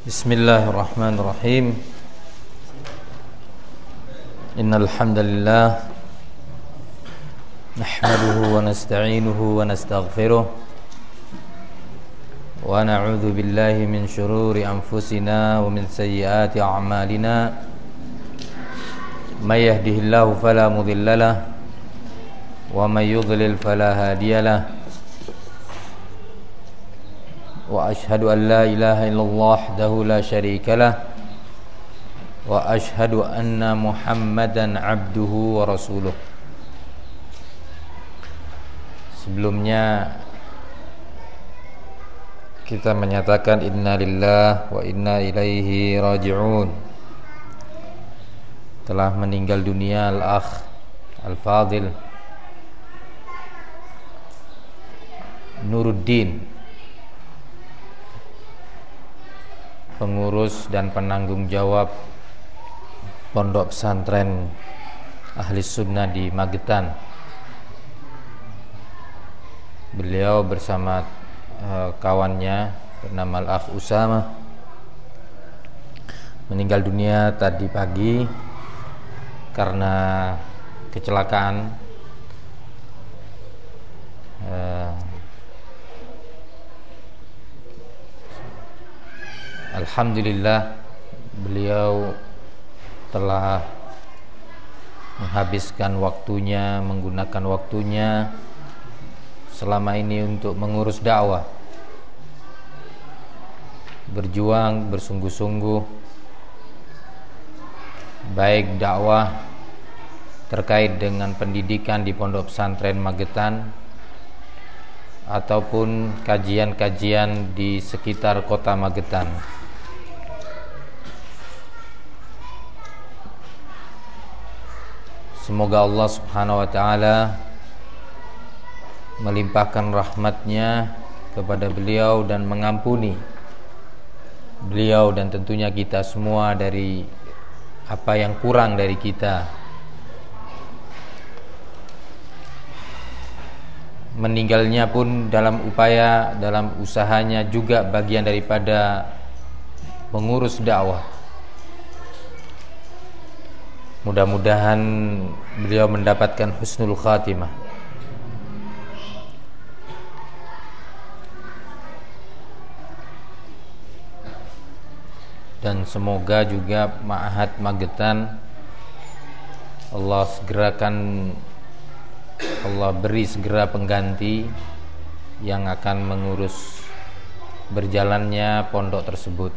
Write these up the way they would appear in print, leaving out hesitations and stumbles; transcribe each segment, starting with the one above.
Bismillahirrahmanirrahim. Innal hamdalillah nahmaduhu wa nasta'inuhu wa nastaghfiruh wa na'udzu billahi min shururi anfusina wa min sayyiati a'malina. May yahdihillahu fala mudilla lahu wa may yudlil fala hadiya lahu. Wa ashhadu an la ilaha illallah wahdahu la syarika lah wa ashhadu anna Muhammadan abduhu wa rasuluh. Sebelumnya kita menyatakan inna lillahi wa inna ilaihi raji'un. Telah meninggal dunia al-akh al-fadil Nuruddin, pengurus dan penanggung jawab Pondok Pesantren Ahli Sunnah di Magetan. Beliau bersama kawannya bernama Al-Akh Usama meninggal dunia tadi pagi karena kecelakaan Alhamdulillah beliau telah menghabiskan waktunya, menggunakan waktunya selama ini untuk mengurus dakwah, berjuang bersungguh-sungguh, baik dakwah terkait dengan pendidikan di Pondok Pesantren Magetan ataupun kajian-kajian di sekitar kota Magetan. Semoga Allah subhanahu wa ta'ala melimpahkan rahmatnya kepada beliau dan mengampuni beliau dan tentunya kita semua dari apa yang kurang dari kita. Meninggalnya pun dalam usahanya juga bagian daripada mengurus dakwah. Mudah-mudahan beliau mendapatkan husnul khatimah. Dan semoga juga Ma'had Magetan Allah beri segera pengganti yang akan mengurus berjalannya pondok tersebut.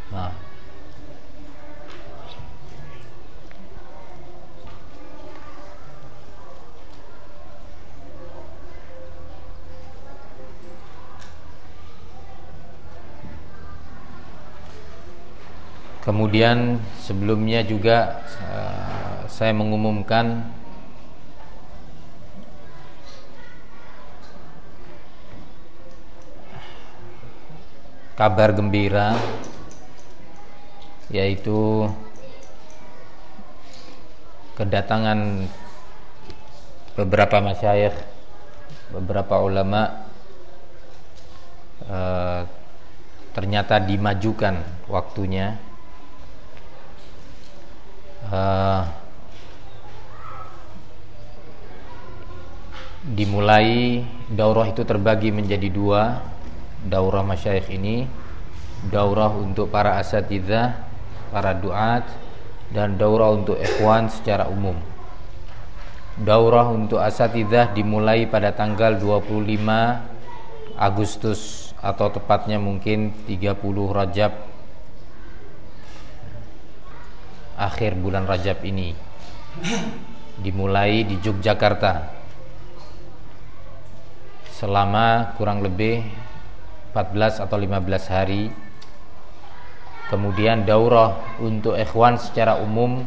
Kemudian sebelumnya juga saya mengumumkan kabar gembira, yaitu kedatangan beberapa masyayikh, beberapa ulama ternyata dimajukan waktunya. Dimulai daurah itu terbagi menjadi dua. Daurah masyayikh ini, daurah untuk para asatidzah, para duat, dan daurah untuk ikhwan secara umum. Daurah untuk asatidzah dimulai pada tanggal 25 Agustus atau tepatnya mungkin 30 Rajab, akhir bulan Rajab ini, dimulai di Yogyakarta selama kurang lebih 14 atau 15 hari. Kemudian daurah untuk ikhwan secara umum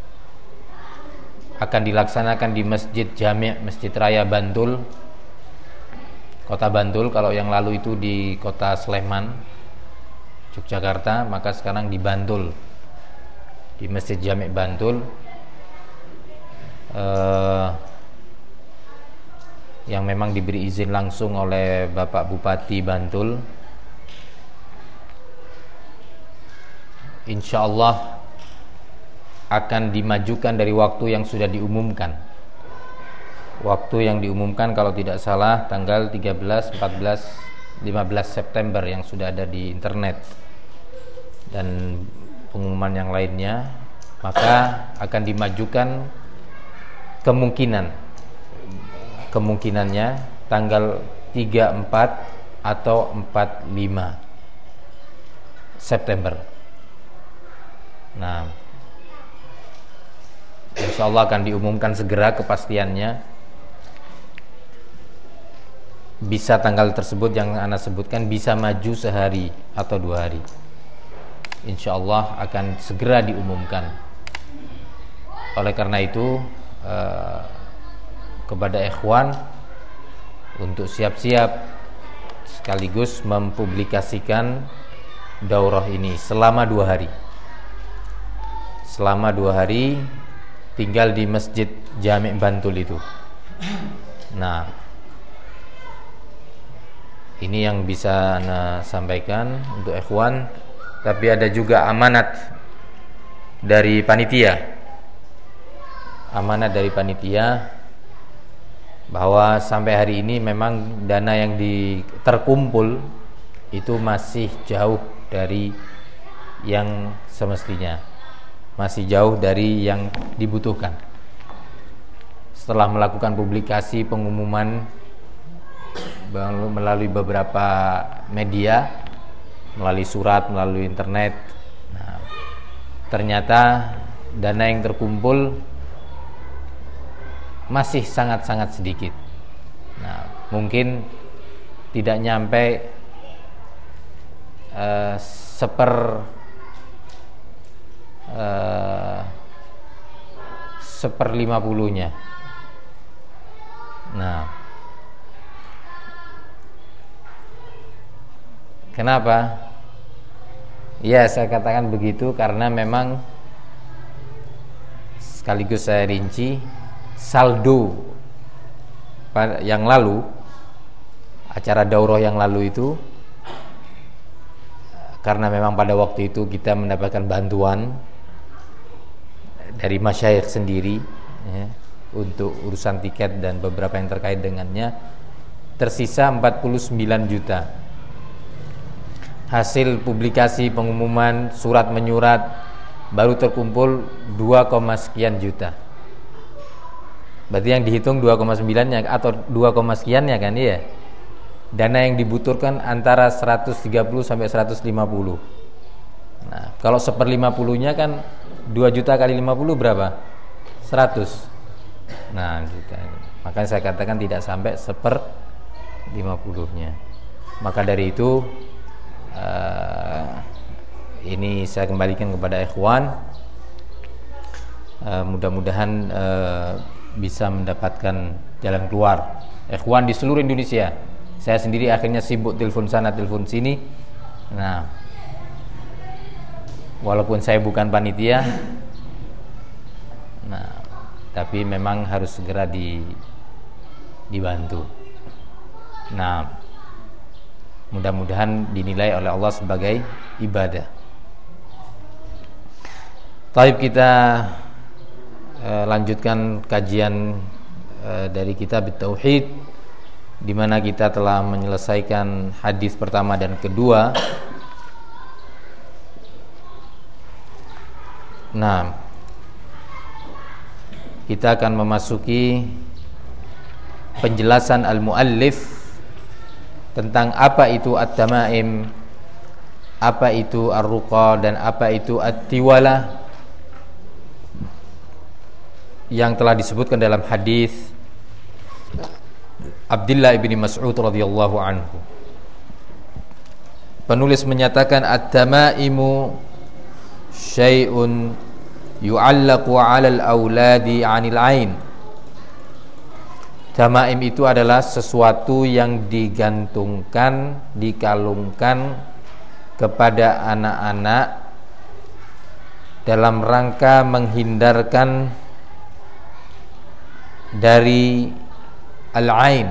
akan dilaksanakan di Masjid Jami' Masjid Raya Bantul, Kota Bantul. Kalau yang lalu itu di Kota Sleman, Yogyakarta, maka sekarang di Bantul, di Masjid Jami' Bantul, yang memang diberi izin langsung oleh Bapak Bupati Bantul. insyaallah akan dimajukan dari waktu yang sudah diumumkan. Waktu yang diumumkan kalau tidak salah tanggal 13, 14, 15 September yang sudah ada di internet dan pengumuman yang lainnya, maka akan dimajukan kemungkinannya tanggal 34 atau 45 September. Nah, insyaallah akan diumumkan segera kepastiannya. Bisa tanggal tersebut yang Anda sebutkan bisa maju sehari atau 2 hari. Insyaallah akan segera diumumkan. Oleh karena itu kepada ikhwan untuk siap-siap sekaligus mempublikasikan daurah ini selama 2 hari. Selama 2 hari tinggal di Masjid Jami' Bantul itu. Nah, ini yang bisa Anda sampaikan untuk ikhwan. Tapi ada juga amanat dari panitia. Amanat dari panitia bahwa sampai hari ini memang dana yang terkumpul itu masih jauh dari yang semestinya, masih jauh dari yang dibutuhkan. Setelah melakukan publikasi pengumuman melalui beberapa media, melalui surat, melalui internet, nah, ternyata dana yang terkumpul masih sangat-sangat sedikit. Nah, mungkin tidak nyampe seper 50-nya. Nah, kenapa? Ya, saya katakan begitu karena memang sekaligus saya rinci saldo yang lalu, acara daurah yang lalu itu, karena memang pada waktu itu kita mendapatkan bantuan dari masyayikh sendiri ya, untuk urusan tiket dan beberapa yang terkait dengannya, tersisa 49 juta. Hasil publikasi pengumuman surat menyurat baru terkumpul 2, sekian juta. Berarti yang dihitung 2,9-nya atau 2, sekiannya kan ya. Dana yang dibutuhkan antara 130 sampai 150. Nah, kalau seper 50-nya kan 2 juta kali 50 berapa? 100. Nah, juta. Makanya saya katakan tidak sampai seper 50-nya. Maka dari itu ini saya kembalikan kepada ikhwan. Mudah-mudahan bisa mendapatkan jalan keluar. Ikhwan di seluruh Indonesia. Saya sendiri akhirnya sibuk telepon sana telepon sini. Nah, walaupun saya bukan panitia, nah, tapi memang harus segera dibantu. Nah, mudah-mudahan dinilai oleh Allah sebagai ibadah. Taib, kita lanjutkan kajian dari kitab Tauhid, di mana kita telah menyelesaikan hadis pertama dan kedua. Nah, kita akan memasuki penjelasan al-muallif tentang apa itu at-tamaim, apa itu ar-ruqa, dan apa itu at-tiwalah yang telah disebutkan dalam hadis Abdullah bin Mas'ud radhiyallahu anhu. Penulis menyatakan at-tamaimu syai'un yu'allaqu 'alal auladi 'anil 'ain. Tamaim itu adalah sesuatu yang digantungkan, dikalungkan kepada anak-anak dalam rangka menghindarkan dari al-ain.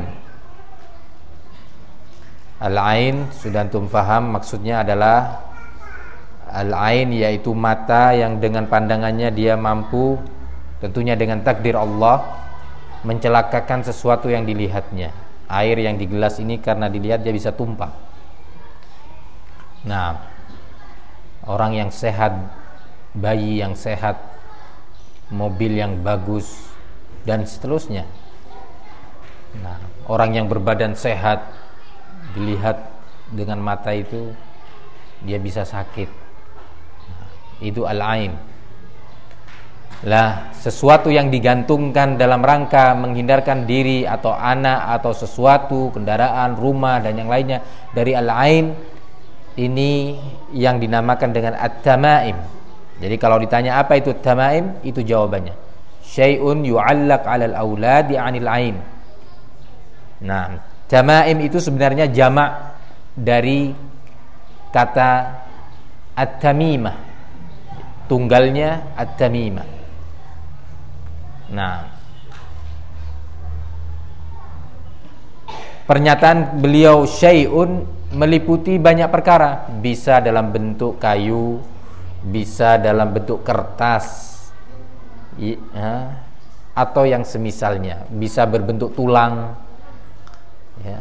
Al-ain sudah antum faham maksudnya adalah Al-ain yaitu mata yang dengan pandangannya dia mampu, tentunya dengan takdir Allah, mencelakakan sesuatu yang dilihatnya. Air yang di gelas ini karena dilihat dia bisa tumpah. Nah, orang yang sehat, bayi yang sehat, mobil yang bagus, dan seterusnya. Nah, orang yang berbadan sehat dilihat dengan mata itu dia bisa sakit. Itu al-ain. Lah, sesuatu yang digantungkan dalam rangka menghindarkan diri atau anak atau sesuatu, kendaraan, rumah dan yang lainnya dari al-ain, ini yang dinamakan dengan at-tamaim. Jadi kalau ditanya apa itu at-tamaim, itu jawabannya syai'un yu'allaq 'alal auladi 'anil ain. Nah, tamaim itu sebenarnya jamak dari kata at-tamimah. Tunggalnya at-tamimah. Nah, pernyataan beliau syai'un meliputi banyak perkara. Bisa dalam bentuk kayu, bisa dalam bentuk kertas, atau yang semisalnya. Bisa berbentuk tulang, ya,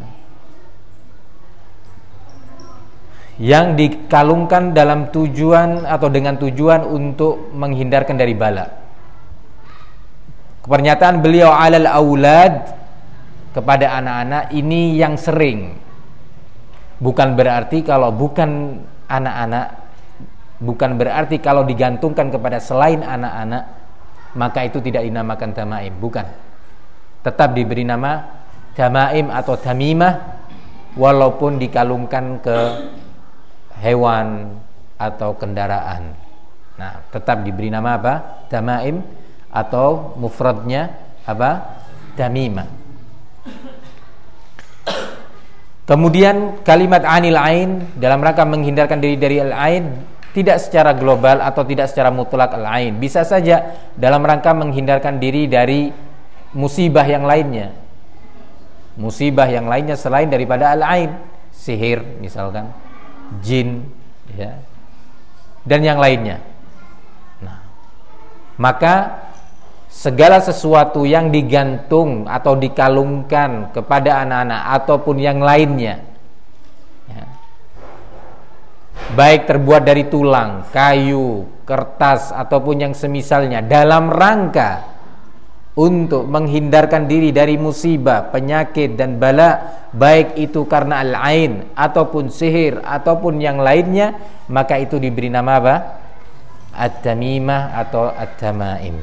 yang dikalungkan dalam tujuan atau dengan tujuan untuk menghindarkan dari bala. Pernyataan beliau alal aulad, kepada anak-anak, ini yang sering. Bukan berarti kalau bukan anak-anak, bukan berarti kalau digantungkan kepada selain anak-anak maka itu tidak dinamakan tamaim, bukan. Tetap diberi nama tamaim atau tamimah walaupun dikalungkan ke hewan atau kendaraan. Nah, tetap diberi nama apa? Tamaim, atau mufradnya apa? Tamimah. Kemudian kalimat anil ain dalam rangka menghindarkan diri dari al-ain tidak secara global atau tidak secara mutlak al-ain. Bisa saja dalam rangka menghindarkan diri dari musibah yang lainnya. Musibah yang lainnya selain daripada al-ain, sihir misalkan, jin, ya, dan yang lainnya. Nah, maka segala sesuatu yang digantung atau dikalungkan kepada anak-anak ataupun yang lainnya, ya, baik terbuat dari tulang, kayu, kertas ataupun yang semisalnya, dalam rangka untuk menghindarkan diri dari musibah, penyakit dan bala, baik itu karena al-ain ataupun sihir ataupun yang lainnya, maka itu diberi nama apa? At-tamimah atau at-tamaim.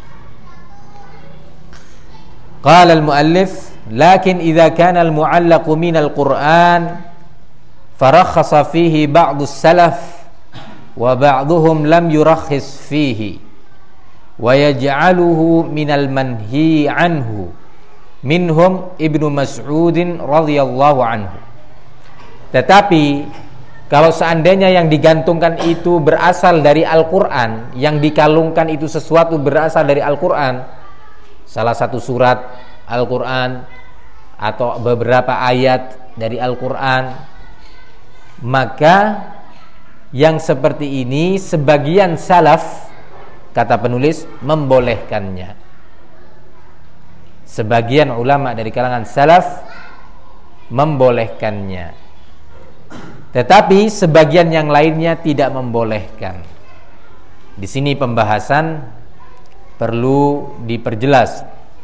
Qala al-muallif, lakin idza kana al-mu'allaqu min al-Qur'an farakhasa fihi ba'd as-salaf wa ba'dhum lam yurakhis fihi wa yaj'aluhu minal manhi anhu minhum Ibnu Mas'udin radhiyallahu anhu. Tetapi kalau seandainya yang digantungkan itu berasal dari Al-Qur'an, yang dikalungkan itu sesuatu berasal dari Al-Qur'an, salah satu surat Al-Qur'an atau beberapa ayat dari Al-Qur'an, maka yang seperti ini sebagian salaf, kata penulis, membolehkannya. Sebagian ulama dari kalangan salaf membolehkannya, tetapi sebagian yang lainnya tidak membolehkan. Di sini pembahasan perlu diperjelas.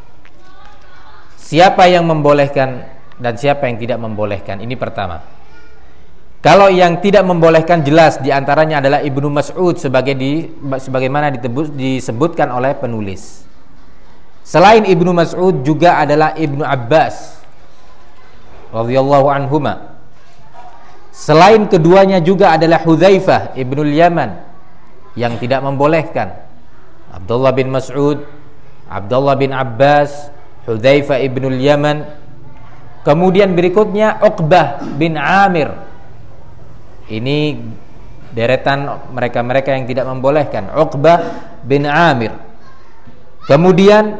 Siapa yang membolehkan dan siapa yang tidak membolehkan? Ini pertama. Kalau yang tidak membolehkan jelas diantaranya adalah Ibnu Mas'ud sebagaimana disebutkan oleh penulis. Selain Ibnu Mas'ud juga adalah Ibnu Abbas radhiyallahu anhuma. Selain keduanya juga adalah Hudzaifah Ibnul Yaman yang tidak membolehkan. Abdullah bin Mas'ud, Abdullah bin Abbas, Hudzaifah Ibnul Yaman. Kemudian berikutnya Uqbah bin Amir. Ini deretan mereka-mereka yang tidak membolehkan. Uqbah bin Amir. Kemudian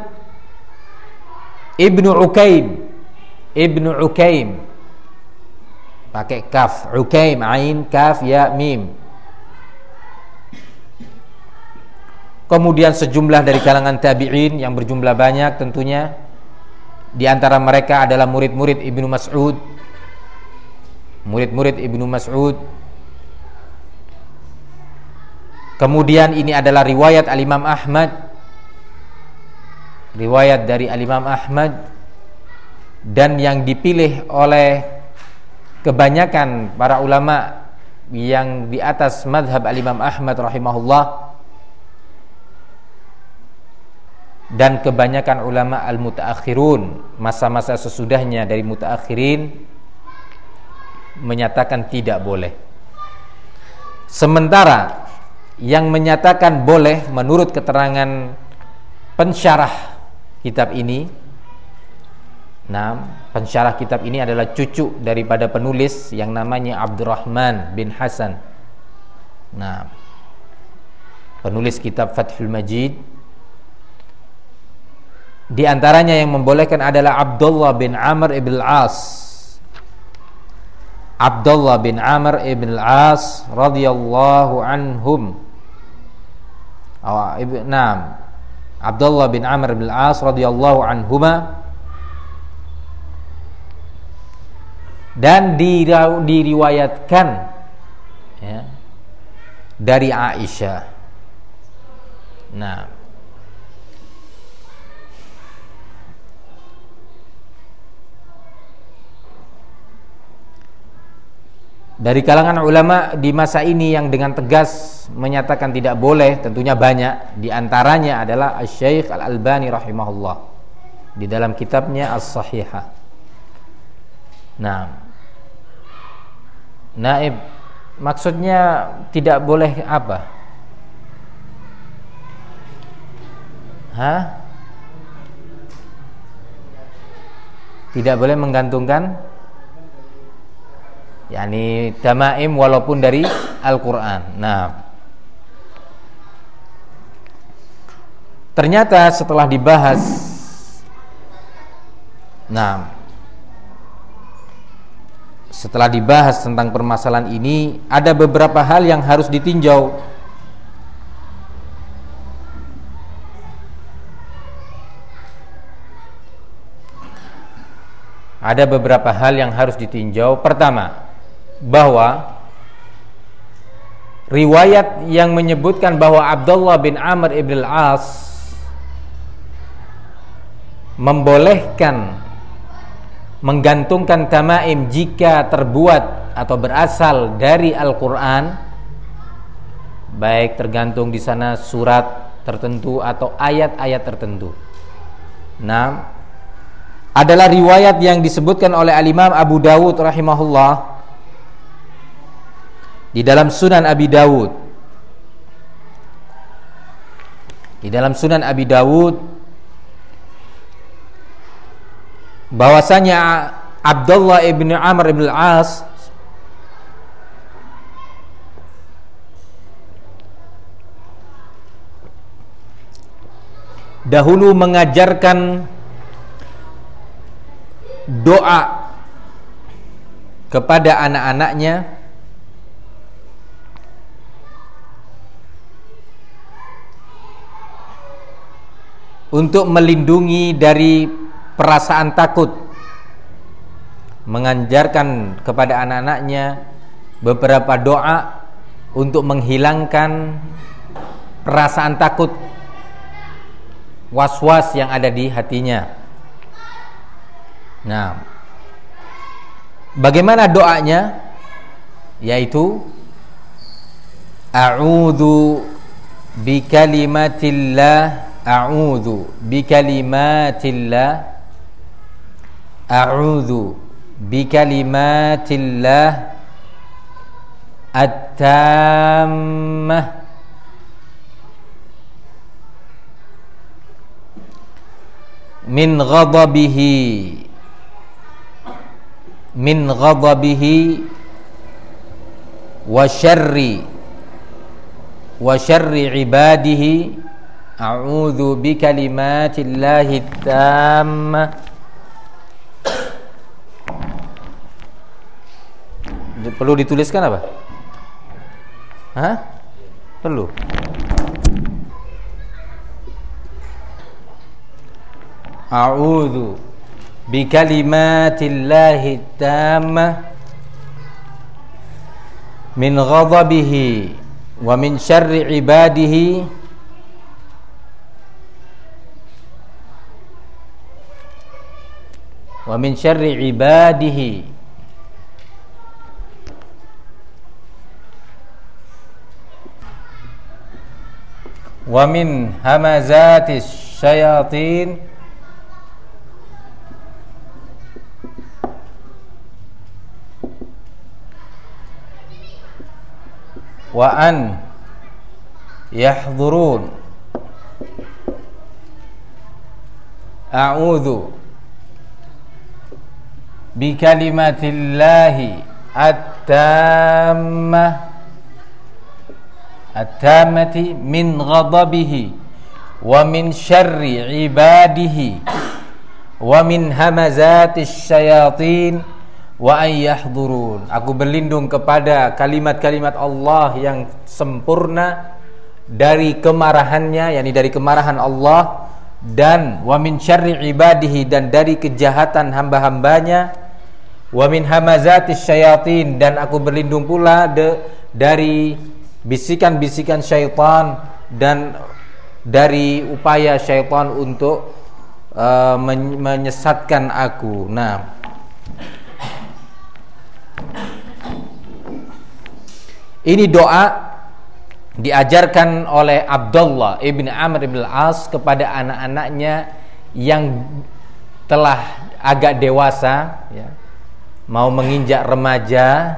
Ibnu Ukaim pakai kaf, Ukaim, ain, kaf, ya, mim. kemudian sejumlah dari kalangan tabi'in yang berjumlah banyak tentunya. Di antara mereka adalah murid-murid Ibnu Mas'ud. Murid-murid Ibnu Mas'ud. Kemudian ini adalah riwayat Al-Imam Ahmad. Riwayat dari Al-Imam Ahmad, dan yang dipilih oleh kebanyakan para ulama yang di atas madhab Al-Imam Ahmad rahimahullah, dan kebanyakan ulama al-mutaakhirun, masa-masa sesudahnya dari mutaakhirin, menyatakan tidak boleh. Sementara yang menyatakan boleh menurut keterangan pensyarah kitab ini, pensyarah kitab ini adalah cucu daripada penulis yang namanya Abdurrahman bin Hasan. Penulis kitab Fathul Majid. Di antaranya yang membolehkan adalah Abdullah bin Amr ibn al-As. Abdullah bin Amr ibn al-As radhiyallahu anhum. Abdullah bin Amr ibn al-As radhiyallahu anhuma. Dan diriwayatkan ya, dari Aisyah. Dari kalangan ulama di masa ini yang dengan tegas menyatakan tidak boleh tentunya banyak. Di antaranya adalah Asy-Syaikh Al-Albani rahimahullah di dalam kitabnya As-Sahihah. Naib, maksudnya tidak boleh apa? Tidak boleh menggantungkan, yakni tamaim walaupun dari Al-Quran. Ternyata setelah dibahas, setelah dibahas tentang permasalahan ini, ada beberapa hal yang harus ditinjau. Ada beberapa hal yang harus ditinjau. Pertama, bahwa riwayat yang menyebutkan bahwa Abdullah bin Amr ibn al-As membolehkan menggantungkan tamaim jika terbuat atau berasal dari Al-Quran, baik tergantung di sana surat tertentu atau ayat-ayat tertentu. Adalah riwayat yang disebutkan oleh Al-Imam Abu Dawud rahimahullah di dalam Sunan Abi Dawud. Di dalam Sunan Abi Dawud bahwasanya Abdullah ibn Amr ibn al-As dahulu mengajarkan doa kepada anak-anaknya untuk melindungi dari perasaan takut, mengajarkan kepada anak-anaknya beberapa doa untuk menghilangkan perasaan takut, was-was yang ada di hatinya. Bagaimana doanya? Yaitu a'udzu bikalimatillah, a'udzu bikalimatillah, a'udzu bikalimatillah at-tammah min ghadabihi wa syarri ibadihi, a'udzu bikalimatillahi tammah. Perlu dituliskan apa? Perlu. a'udzu bikalimatillahi tammah min ghadabihi wa min syarri ibadihi wa min syarri ibadihi wa min hamazatis syayatin wa an yahdurun. A'udzu bikalimatillahi at-tammati min ghadabihi wa min syarri ibadihi wa min hamazatis syayatin wa an yahdurun. Aku berlindung kepada kalimat-kalimat Allah yang sempurna dari kemarahannya, yakni dari kemarahan Allah, dan wa min syarri ibadihi, dan dari kejahatan hamba-hambanya, wa min hamazatis syayatin, dan aku berlindung pula dari bisikan-bisikan syaitan dan dari upaya syaitan untuk menyesatkan aku. Nah, ini doa diajarkan oleh Abdullah ibn Amr ibn al-As kepada anak-anaknya yang telah agak dewasa, ya, mau menginjak remaja,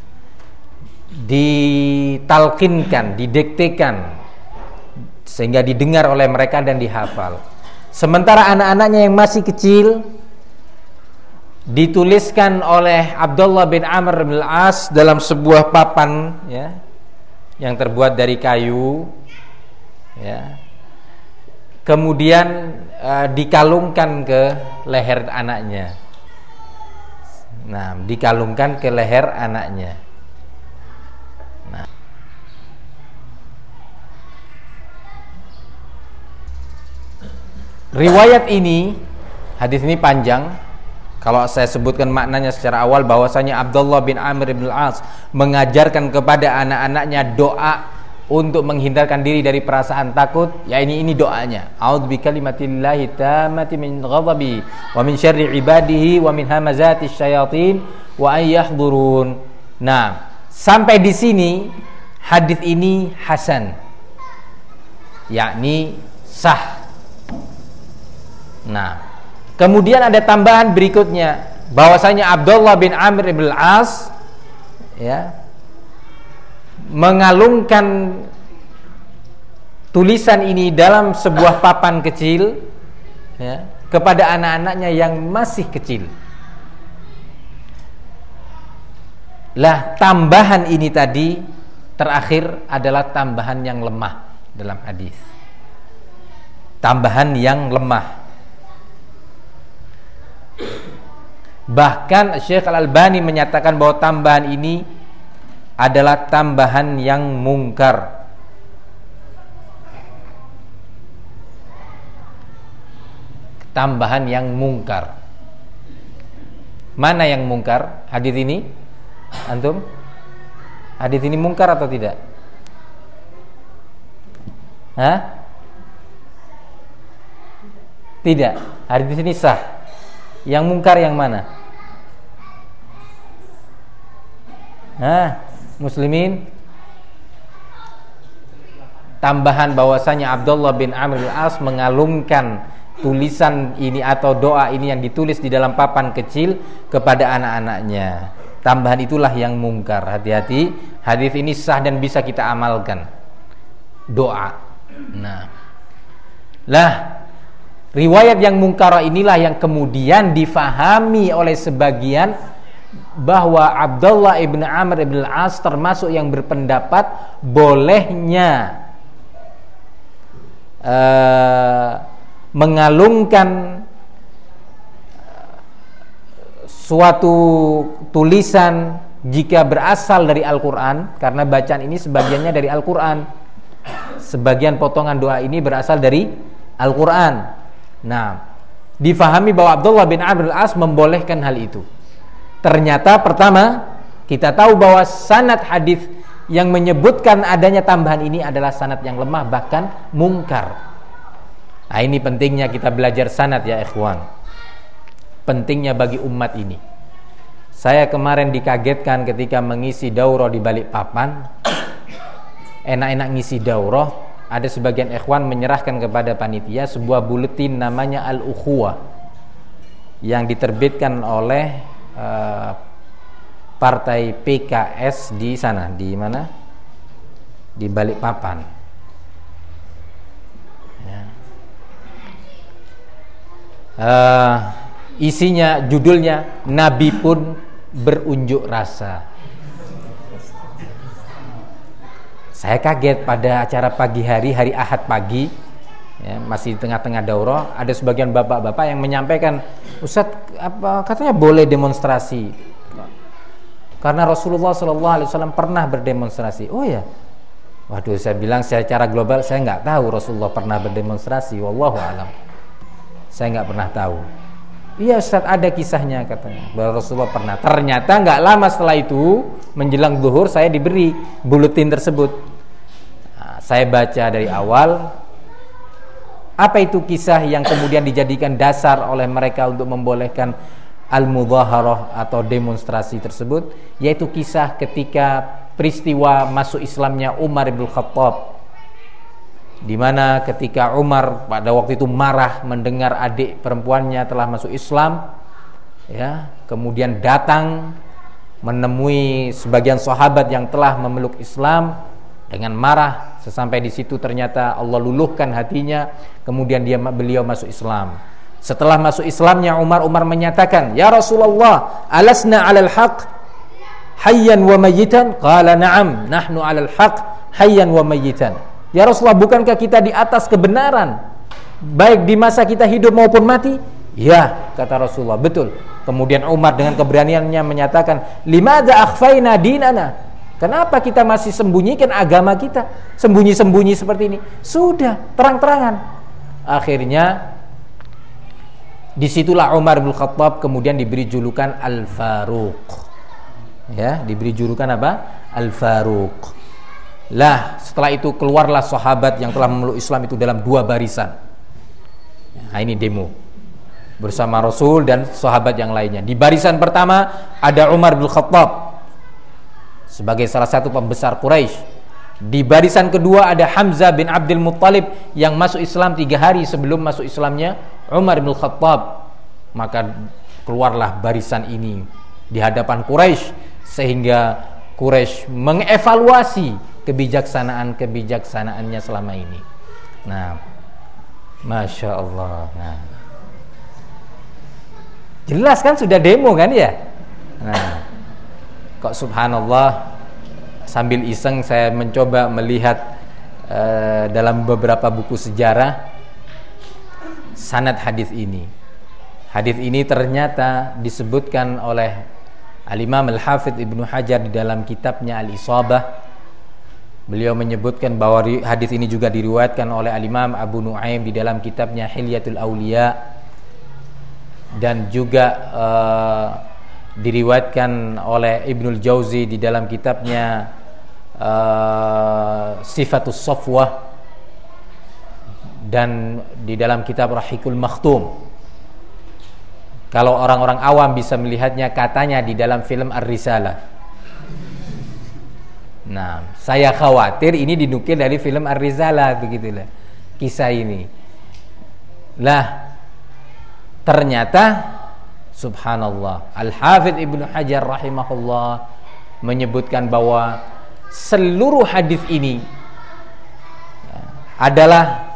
ditalkinkan, didiktekan sehingga didengar oleh mereka dan dihafal. Sementara anak-anaknya yang masih kecil dituliskan oleh Abdullah bin Amr bin al-As dalam sebuah papan, ya, yang terbuat dari kayu, ya. Kemudian dikalungkan ke leher anaknya. Nah, dikalungkan ke leher anaknya. Nah, riwayat ini, hadis ini panjang. Kalau saya sebutkan maknanya secara awal, bahwasanya Abdullah bin Amr bin al-As mengajarkan kepada anak-anaknya doa untuk menghindarkan diri dari perasaan takut. Ya, ini doanya. A'udzu bikalimatillahi tammati min ghadabi wa min syarri ibadihi wa min hamazatis syayatin wa ay yahdurun. Nah, sampai di sini hadis ini hasan, yakni sah. Nah, kemudian ada tambahan berikutnya, bahwasanya Abdullah bin Amr bin al-As, ya, mengalungkan tulisan ini dalam sebuah papan kecil, ya, kepada anak-anaknya yang masih kecil. Lah, tambahan ini tadi terakhir adalah tambahan yang lemah dalam hadis. Tambahan yang lemah. Bahkan Syekh Al-Albani menyatakan bahwa tambahan ini adalah tambahan yang mungkar. Tambahan yang mungkar. Mana yang mungkar? Hadis ini? Antum? Hadis ini mungkar atau tidak? Hah? Tidak. Hadis ini sah. Yang mungkar yang mana? Muslimin, tambahan bahwasanya Abdullah bin Amr al-As mengalungkan tulisan ini atau doa ini yang ditulis di dalam papan kecil kepada anak-anaknya. Tambahan itulah yang mungkar. Hati-hati, hadis ini sah dan bisa kita amalkan. Doa. Nah, lah, riwayat yang mungkar inilah yang kemudian difahami oleh sebagian bahwa Abdullah ibn Amr ibn al-As termasuk yang berpendapat bolehnya mengalungkan suatu tulisan jika berasal dari Al-Quran, karena bacaan ini sebagiannya dari Al-Quran, sebagian potongan doa ini berasal dari Al-Quran. Nah, difahami bahwa Abdullah bin Amr al-As membolehkan hal itu. Ternyata pertama, kita tahu bahwa sanad hadis yang menyebutkan adanya tambahan ini adalah sanad yang lemah, bahkan mungkar. Nah, ini pentingnya kita belajar sanad ya ikhwan. Pentingnya bagi umat ini. Saya kemarin dikagetkan ketika mengisi daurah di Balikpapan. Enak-enak ngisi daurah, ada sebagian ikhwan menyerahkan kepada panitia sebuah buletin namanya Al-Ukhuwah yang diterbitkan oleh partai PKS di sana, di mana? Di Balikpapan. Ya. Isinya, judulnya Nabi pun berunjuk rasa. Saya kaget pada acara pagi hari Ahad pagi, ya, masih di tengah-tengah daurah, ada sebagian bapak-bapak yang menyampaikan, Ustadz, katanya boleh demonstrasi karena Rasulullah SAW pernah berdemonstrasi. Oh ya, waduh, saya bilang secara global saya nggak tahu Rasulullah pernah berdemonstrasi. Wallahu alam, saya nggak pernah tahu. Iya Ustadz, ada kisahnya katanya bahwa Rasulullah pernah. Ternyata nggak lama setelah itu, menjelang zuhur, saya diberi buletin tersebut. Nah, saya baca dari awal. Apa itu kisah yang kemudian dijadikan dasar oleh mereka untuk membolehkan al-mudhaharah atau demonstrasi tersebut? Yaitu kisah ketika peristiwa masuk Islamnya Umar bin Khattab, di mana ketika Umar pada waktu itu marah mendengar adik perempuannya telah masuk Islam, ya, kemudian datang menemui sebagian sahabat yang telah memeluk Islam dengan marah. Sesampai di situ ternyata Allah luluhkan hatinya, kemudian beliau masuk Islam. Setelah masuk Islamnya Umar menyatakan, "Ya Rasulullah, alasna 'alal haqq hayyan wa mayyitan?" Qala, "Na'am, nahnu 'alal haqq hayyan wa mayyitan." Ya Rasulullah, bukankah kita di atas kebenaran baik di masa kita hidup maupun mati? Ya, kata Rasulullah, betul. Kemudian Umar dengan keberaniannya menyatakan, "Limadza akhfaina dinana?" Kenapa kita masih sembunyikan agama kita? Sembunyi-sembunyi seperti ini. Sudah, terang-terangan. Akhirnya disitulah Umar bin Khattab kemudian diberi julukan Al-Faruq. Ya, diberi julukan apa? Al-Faruq. Lah, setelah itu keluarlah sahabat yang telah memeluk Islam itu dalam dua barisan. Nah, ini demo bersama Rasul dan sahabat yang lainnya. Di barisan pertama ada Umar bin Khattab sebagai salah satu pembesar Quraisy. Di barisan kedua ada Hamzah bin Abdul Muttalib yang masuk Islam 3 hari sebelum masuk Islamnya Umar bin Khattab. Maka keluarlah barisan ini di hadapan Quraisy, sehingga Quraisy mengevaluasi kebijaksanaannya selama ini. Nah, Masya Allah. Nah, jelas kan sudah demo kan ya. Nah, kok subhanallah, sambil iseng saya mencoba melihat dalam beberapa buku sejarah sanad hadis ini. Hadis ini ternyata disebutkan oleh Al-Imam Al-Hafidh Ibnu Hajar di dalam kitabnya Al-Isabah. Beliau menyebutkan bahwa hadis ini juga diriwayatkan oleh Al-Imam Abu Nuaim di dalam kitabnya Hilyatul Auliya, dan juga diriwayatkan oleh Ibnul Jauzi di dalam kitabnya Sifatus Safwah, dan di dalam kitab Rahikul Makhtum. Kalau orang-orang awam bisa melihatnya katanya di dalam film Ar-Risalah. Nah, saya khawatir ini dinukil dari film Ar-Risalah, begitulah kisah ini. Lah, ternyata subhanallah, Al-Hafidh Ibnu Hajar rahimahullah menyebutkan bahwa seluruh hadis ini adalah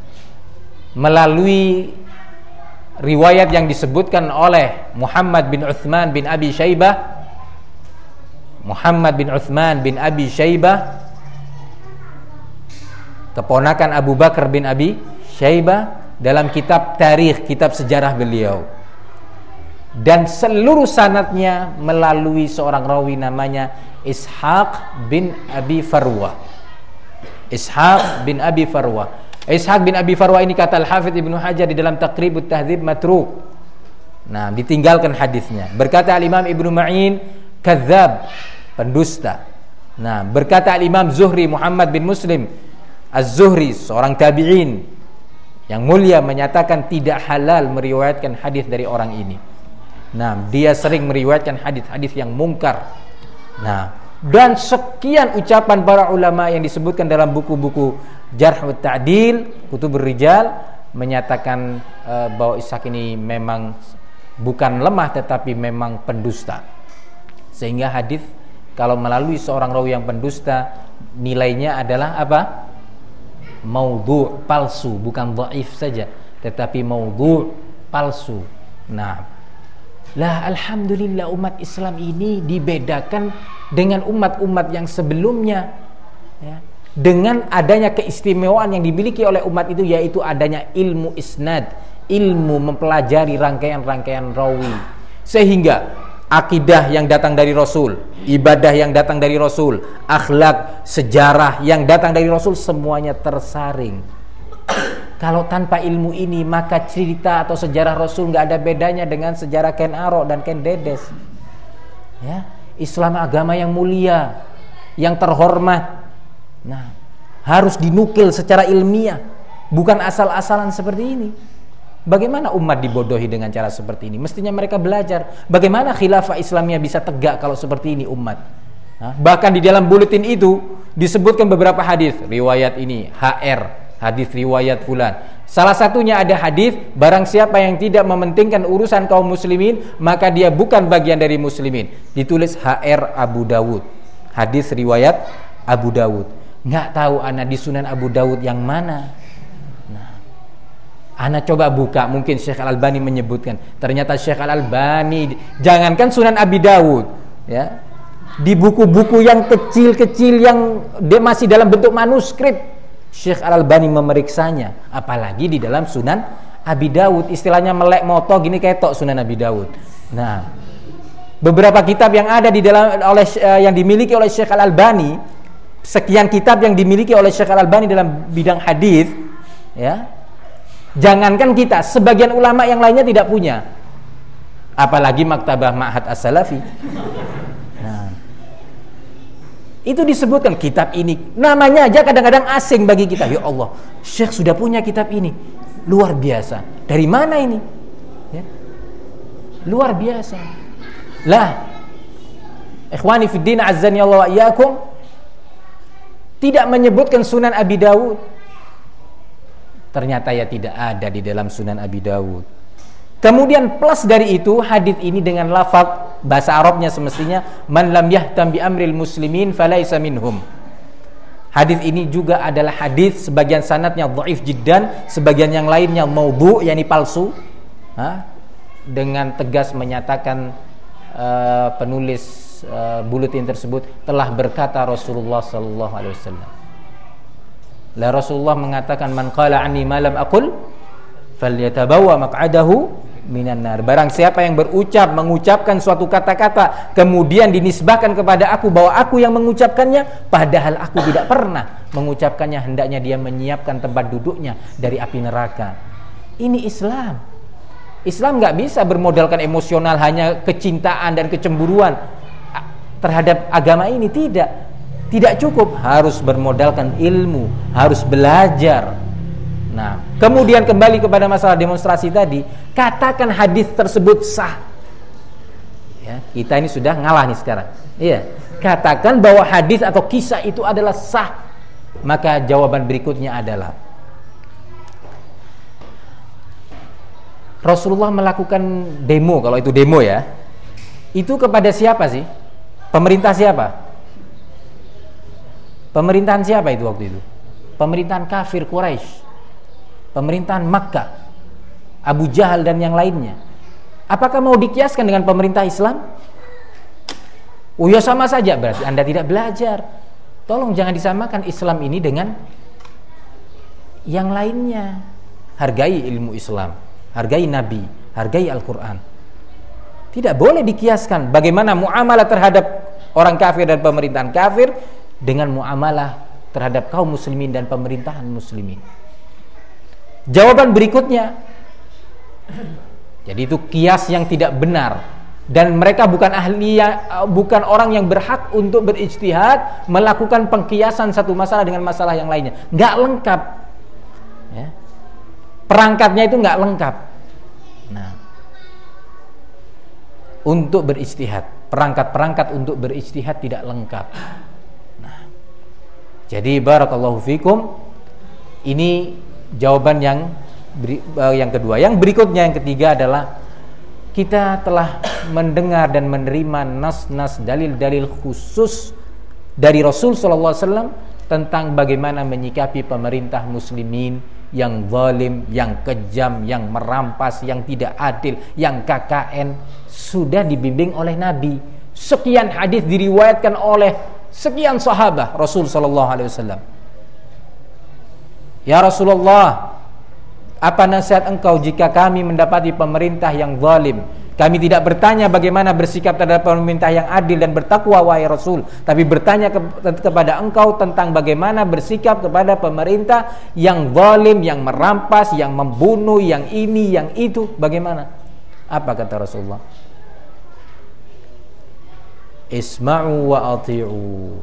melalui riwayat yang disebutkan oleh Muhammad bin Uthman bin Abi Syaibah. Muhammad bin Uthman bin Abi Syaibah, keponakan Abu Bakar bin Abi Syaibah, dalam kitab tarikh, kitab sejarah beliau. Dan seluruh sanadnya melalui seorang rawi namanya Ishaq bin Abi Farwa. Ishaq bin Abi Farwa. Ishaq bin Abi Farwa ini kata Al-Hafidz Ibnu Hajar di dalam Taqribut Tahdzib matruk. Nah, ditinggalkan hadisnya. Berkata Al-Imam Ibnu Ma'in kadzdzab, pendusta. Nah, berkata Al-Imam Zuhri Muhammad bin Muslim Az-Zuhri, seorang tabi'in yang mulia, menyatakan tidak halal meriwayatkan hadis dari orang ini. Nah, dia sering meriwayatkan hadis-hadis yang mungkar. Nah, dan sekian ucapan para ulama yang disebutkan dalam buku-buku Jarh wa Ta'dil, Kutubur Rijal, menyatakan bahwa Ishaq ini memang bukan lemah tetapi memang pendusta. Sehingga hadis kalau melalui seorang rawi yang pendusta, nilainya adalah apa? Maudhu', palsu, bukan dhaif saja, tetapi maudhu', palsu. Nah, lah alhamdulillah umat Islam ini dibedakan dengan umat-umat yang sebelumnya, ya, dengan adanya keistimewaan yang dimiliki oleh umat itu, yaitu adanya ilmu isnad, ilmu mempelajari rangkaian-rangkaian rawi, sehingga akidah yang datang dari Rasul, ibadah yang datang dari Rasul, akhlak, sejarah yang datang dari Rasul, semuanya tersaring. Kalau tanpa ilmu ini, maka cerita atau sejarah Rasul nggak ada bedanya dengan sejarah Ken Arok dan Ken Dedes. Ya, Islam agama yang mulia, yang terhormat. Nah, harus dinukil secara ilmiah, bukan asal-asalan seperti ini. Bagaimana umat dibodohi dengan cara seperti ini? Mestinya mereka belajar bagaimana khilafah Islamiyah bisa tegak kalau seperti ini umat. Nah, bahkan di dalam buletin itu disebutkan beberapa hadis riwayat ini HR, hadis riwayat fulan. Salah satunya ada hadis, barang siapa yang tidak mementingkan urusan kaum muslimin, maka dia bukan bagian dari muslimin. Ditulis HR Abu Dawud, hadis riwayat Abu Dawud. Nggak tahu anak di Sunan Abu Dawud yang mana. Nah, anak coba buka, mungkin Syekh Al-Albani menyebutkan. Ternyata Syekh Al-Albani, jangankan Sunan Abi Dawud, ya, di buku-buku yang kecil-kecil yang dia masih dalam bentuk manuskrip, Syekh Al-Albani memeriksanya, apalagi di dalam Sunan Abi Dawud. Istilahnya melek moto gini, ketok Sunan Abi Dawud. Nah, beberapa kitab yang ada di dalam yang dimiliki oleh Syekh Al-Albani, sekian kitab yang dimiliki oleh Syekh Al-Albani dalam bidang hadis, ya, jangankan kita, sebagian ulama yang lainnya tidak punya, apalagi Maktabah Ma'had As-Salafi. Nah, itu disebutkan kitab ini, namanya aja kadang-kadang asing bagi kita. Ya Allah, Syekh sudah punya kitab ini, luar biasa. Dari mana ini? Ya, luar biasa. Lah, ikhwani fiddin azzani Allah wa iyyakum, tidak menyebutkan Sunan Abi Dawud. Ternyata ya tidak ada di dalam Sunan Abi Dawud. Kemudian plus dari itu, hadis ini dengan lafaz bahasa Arabnya semestinya man lam yahtam bi amril muslimin falaisa minhum. Hadis ini juga adalah hadis sebagian sanadnya dhaif jiddan, sebagian yang lainnya maudhu', yakni palsu. Dengan tegas menyatakan penulis buletin tersebut telah berkata Rasulullah sallallahu alaihi wasallam. La Rasulullah mengatakan man qala anni ma lam aqul falyatabawwa maq'adahu minan nar. Barang siapa yang mengucapkan suatu kata-kata kemudian dinisbahkan kepada aku bahwa aku yang mengucapkannya, padahal aku tidak pernah mengucapkannya, hendaknya dia menyiapkan tempat duduknya dari api neraka. Ini Islam. Islam nggak bisa bermodalkan emosional, hanya kecintaan dan kecemburuan terhadap agama ini. Tidak cukup, harus bermodalkan ilmu, harus belajar. Nah, kemudian kembali kepada masalah demonstrasi tadi, katakan hadis tersebut sah. Ya, kita ini sudah ngalah nih sekarang. Iya, katakan bahwa hadis atau kisah itu adalah sah. Maka jawaban berikutnya adalah Rasulullah melakukan demo, kalau itu demo ya, itu kepada siapa sih? Pemerintah siapa? Pemerintahan siapa itu waktu itu? Pemerintahan kafir Quraisy, pemerintahan Makkah, Abu Jahal dan yang lainnya. Apakah mau dikiaskan dengan pemerintah Islam? Oh ya, sama saja, berarti Anda tidak belajar. Tolong jangan disamakan Islam ini dengan yang lainnya. Hargai ilmu Islam, hargai Nabi, hargai Al-Quran. Tidak boleh dikiaskan bagaimana muamalah terhadap orang kafir dan pemerintahan kafir dengan muamalah terhadap kaum muslimin dan pemerintahan muslimin. Jawaban berikutnya, jadi itu kias yang tidak benar, dan mereka bukan ahli, bukan orang yang berhak untuk berijtihad melakukan pengkiasan satu masalah dengan masalah yang lainnya. Nggak lengkap, ya. Perangkatnya itu nggak lengkap. Nah, untuk berijtihad, perangkat-perangkat untuk berijtihad tidak lengkap. Nah, jadi barakallahu fikum, ini jawaban yang kedua. Yang berikutnya, yang ketiga adalah kita telah mendengar dan menerima nas-nas, dalil-dalil khusus dari Rasul SAW tentang bagaimana menyikapi pemerintah muslimin yang zalim, yang kejam, yang merampas, yang tidak adil, yang KKN. Sudah dibimbing oleh Nabi. Sekian hadis diriwayatkan oleh sekian sahabat Rasul SAW. Ya Rasulullah, apa nasihat engkau jika kami mendapati pemerintah yang zalim? Kami tidak bertanya bagaimana bersikap terhadap pemerintah yang adil dan bertakwa, wahai Rasul, tapi bertanya kepada engkau tentang bagaimana bersikap kepada pemerintah yang zalim, yang merampas, yang membunuh, yang ini, yang itu. Bagaimana? Apa kata Rasulullah? Isma'u wa ati'u.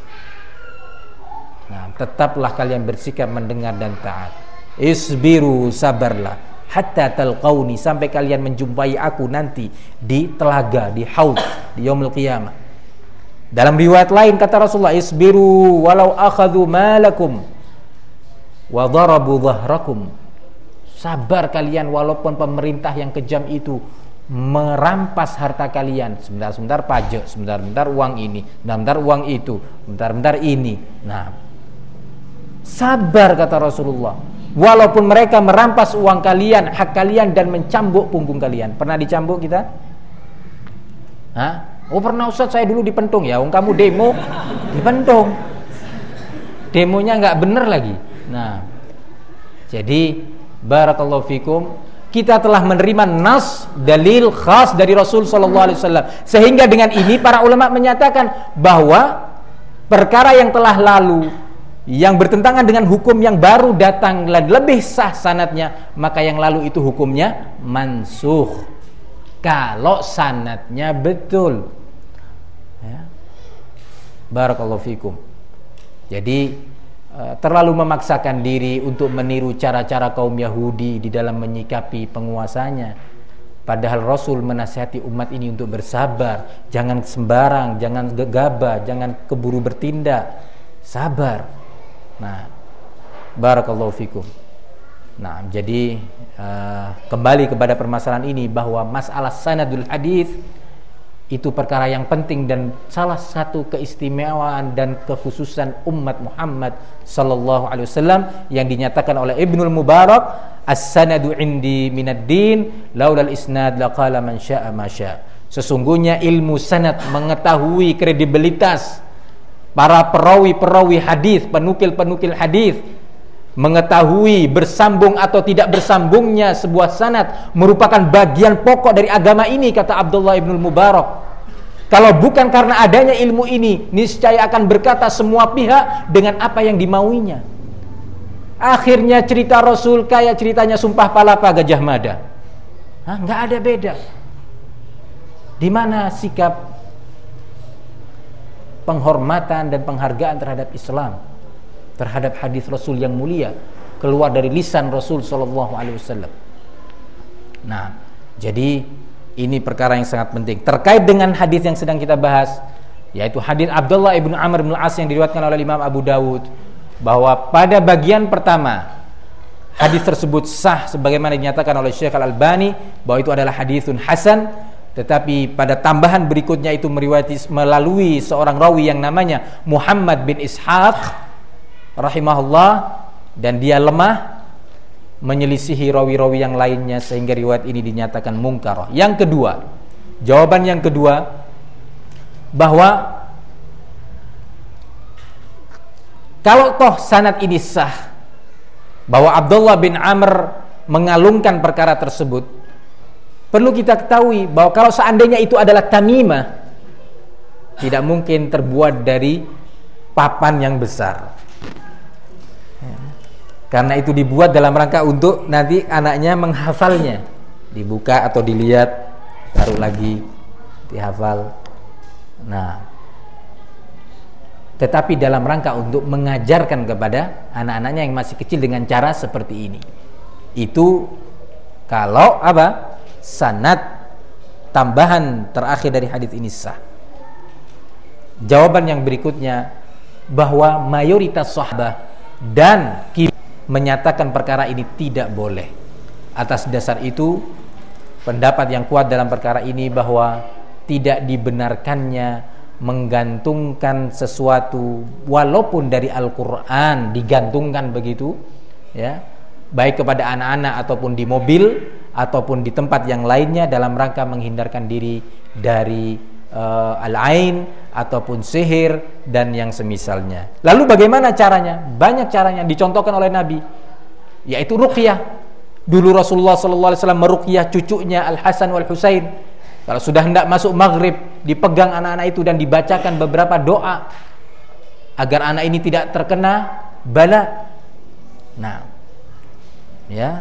Nah, tetaplah kalian bersikap mendengar dan taat. Isbiru, sabarlah, hatta talqauni, sampai kalian menjumpai aku nanti di telaga, di haud, di yaumul qiyamah. Dalam riwayat lain kata Rasulullah, isbiru walau akhadhu malakum wa darabu dhahrakum. Sabar kalian walaupun pemerintah yang kejam itu merampas harta kalian. Sebentar-sebentar pajak, sebentar-bentar uang ini, sebentar uang itu, sebentar-bentar ini. Nah, sabar kata Rasulullah, walaupun mereka merampas uang kalian, hak kalian, dan mencambuk punggung kalian. Pernah dicambuk kita? Hah? Oh pernah Ustaz, saya dulu dipentung. Ya kamu demo dipentung, demonya nggak bener lagi. Nah, jadi barakallahu fikum, kita telah menerima nas, dalil khas dari Rasul SAW. Sehingga dengan ini para ulama menyatakan bahwa perkara yang telah lalu, yang bertentangan dengan hukum yang baru datang dan lebih sah sanadnya, maka yang lalu itu hukumnya mansukh kalau sanadnya betul, ya. Barakallahu fikum. Jadi terlalu memaksakan diri untuk meniru cara-cara kaum Yahudi di dalam menyikapi penguasanya, padahal Rasul menasihati umat ini untuk bersabar, jangan sembarang, jangan gegabah, jangan keburu bertindak, sabar. Nah, barakallahu fikum. Nah, jadi kembali kepada permasalahan ini, bahwa masalah sanadul hadis itu perkara yang penting dan salah satu keistimewaan dan kekhususan umat Muhammad sallallahu alaihi wasallam yang dinyatakan oleh Ibnul Mubarak, as-sanadu indi minad din laulal isnad laqala man syaa ma syaa. Sesungguhnya ilmu sanad, mengetahui kredibilitas para perawi-perawi hadis, penukil-penukil hadis, mengetahui bersambung atau tidak bersambungnya sebuah sanad merupakan bagian pokok dari agama ini, kata Abdullah ibn Mubarak. Kalau bukan karena adanya ilmu ini, niscaya akan berkata semua pihak dengan apa yang dimauinya. Akhirnya cerita Rasul kayak ceritanya Sumpah Palapa Gajah Mada. Nggak ada beda. Di mana sikap penghormatan dan penghargaan terhadap Islam, terhadap hadis Rasul yang mulia keluar dari lisan Rasul sallallahu alaihi wasallam. Nah, jadi ini perkara yang sangat penting terkait dengan hadis yang sedang kita bahas, yaitu hadis Abdullah ibn Amr bin Al-As yang diriwayatkan oleh Imam Abu Dawud, bahwa pada bagian pertama hadis tersebut sah sebagaimana dinyatakan oleh Syekh Al-Albani bahwa itu adalah hadisun hasan. Tetapi pada tambahan berikutnya itu meriwayati melalui seorang rawi yang namanya Muhammad bin Ishaq rahimahullah, dan dia lemah, menyelisihi rawi-rawi yang lainnya sehingga riwayat ini dinyatakan mungkar. Yang kedua, jawaban yang kedua, bahwa kalau toh sanad ini sah, bahwa Abdullah bin Amr mengalungkan perkara tersebut, perlu kita ketahui bahwa kalau seandainya itu adalah tamimah, tidak mungkin terbuat dari papan yang besar. Karena itu dibuat dalam rangka untuk nanti anaknya menghafalnya. Dibuka atau dilihat, taruh lagi, dihafal. Nah, tetapi dalam rangka untuk mengajarkan kepada anak-anaknya yang masih kecil dengan cara seperti ini. Itu kalau apa? Sanad tambahan terakhir dari hadis ini sah. Jawaban yang berikutnya, bahwa mayoritas sahabat dan menyatakan perkara ini tidak boleh. Atas dasar itu, pendapat yang kuat dalam perkara ini bahwa tidak dibenarkannya menggantungkan sesuatu walaupun dari Al-Qur'an, digantungkan begitu ya, baik kepada anak-anak ataupun di mobil ataupun di tempat yang lainnya dalam rangka menghindarkan diri dari al-ain ataupun sihir dan yang semisalnya. Lalu bagaimana caranya? Banyak caranya dicontohkan oleh Nabi, yaitu ruqyah. Dulu Rasulullah SAW meruqyah cucunya Al-Hasan wal Husain. Kalau sudah hendak masuk maghrib, dipegang anak-anak itu dan dibacakan beberapa doa agar anak ini tidak terkena bala. Nah, ya,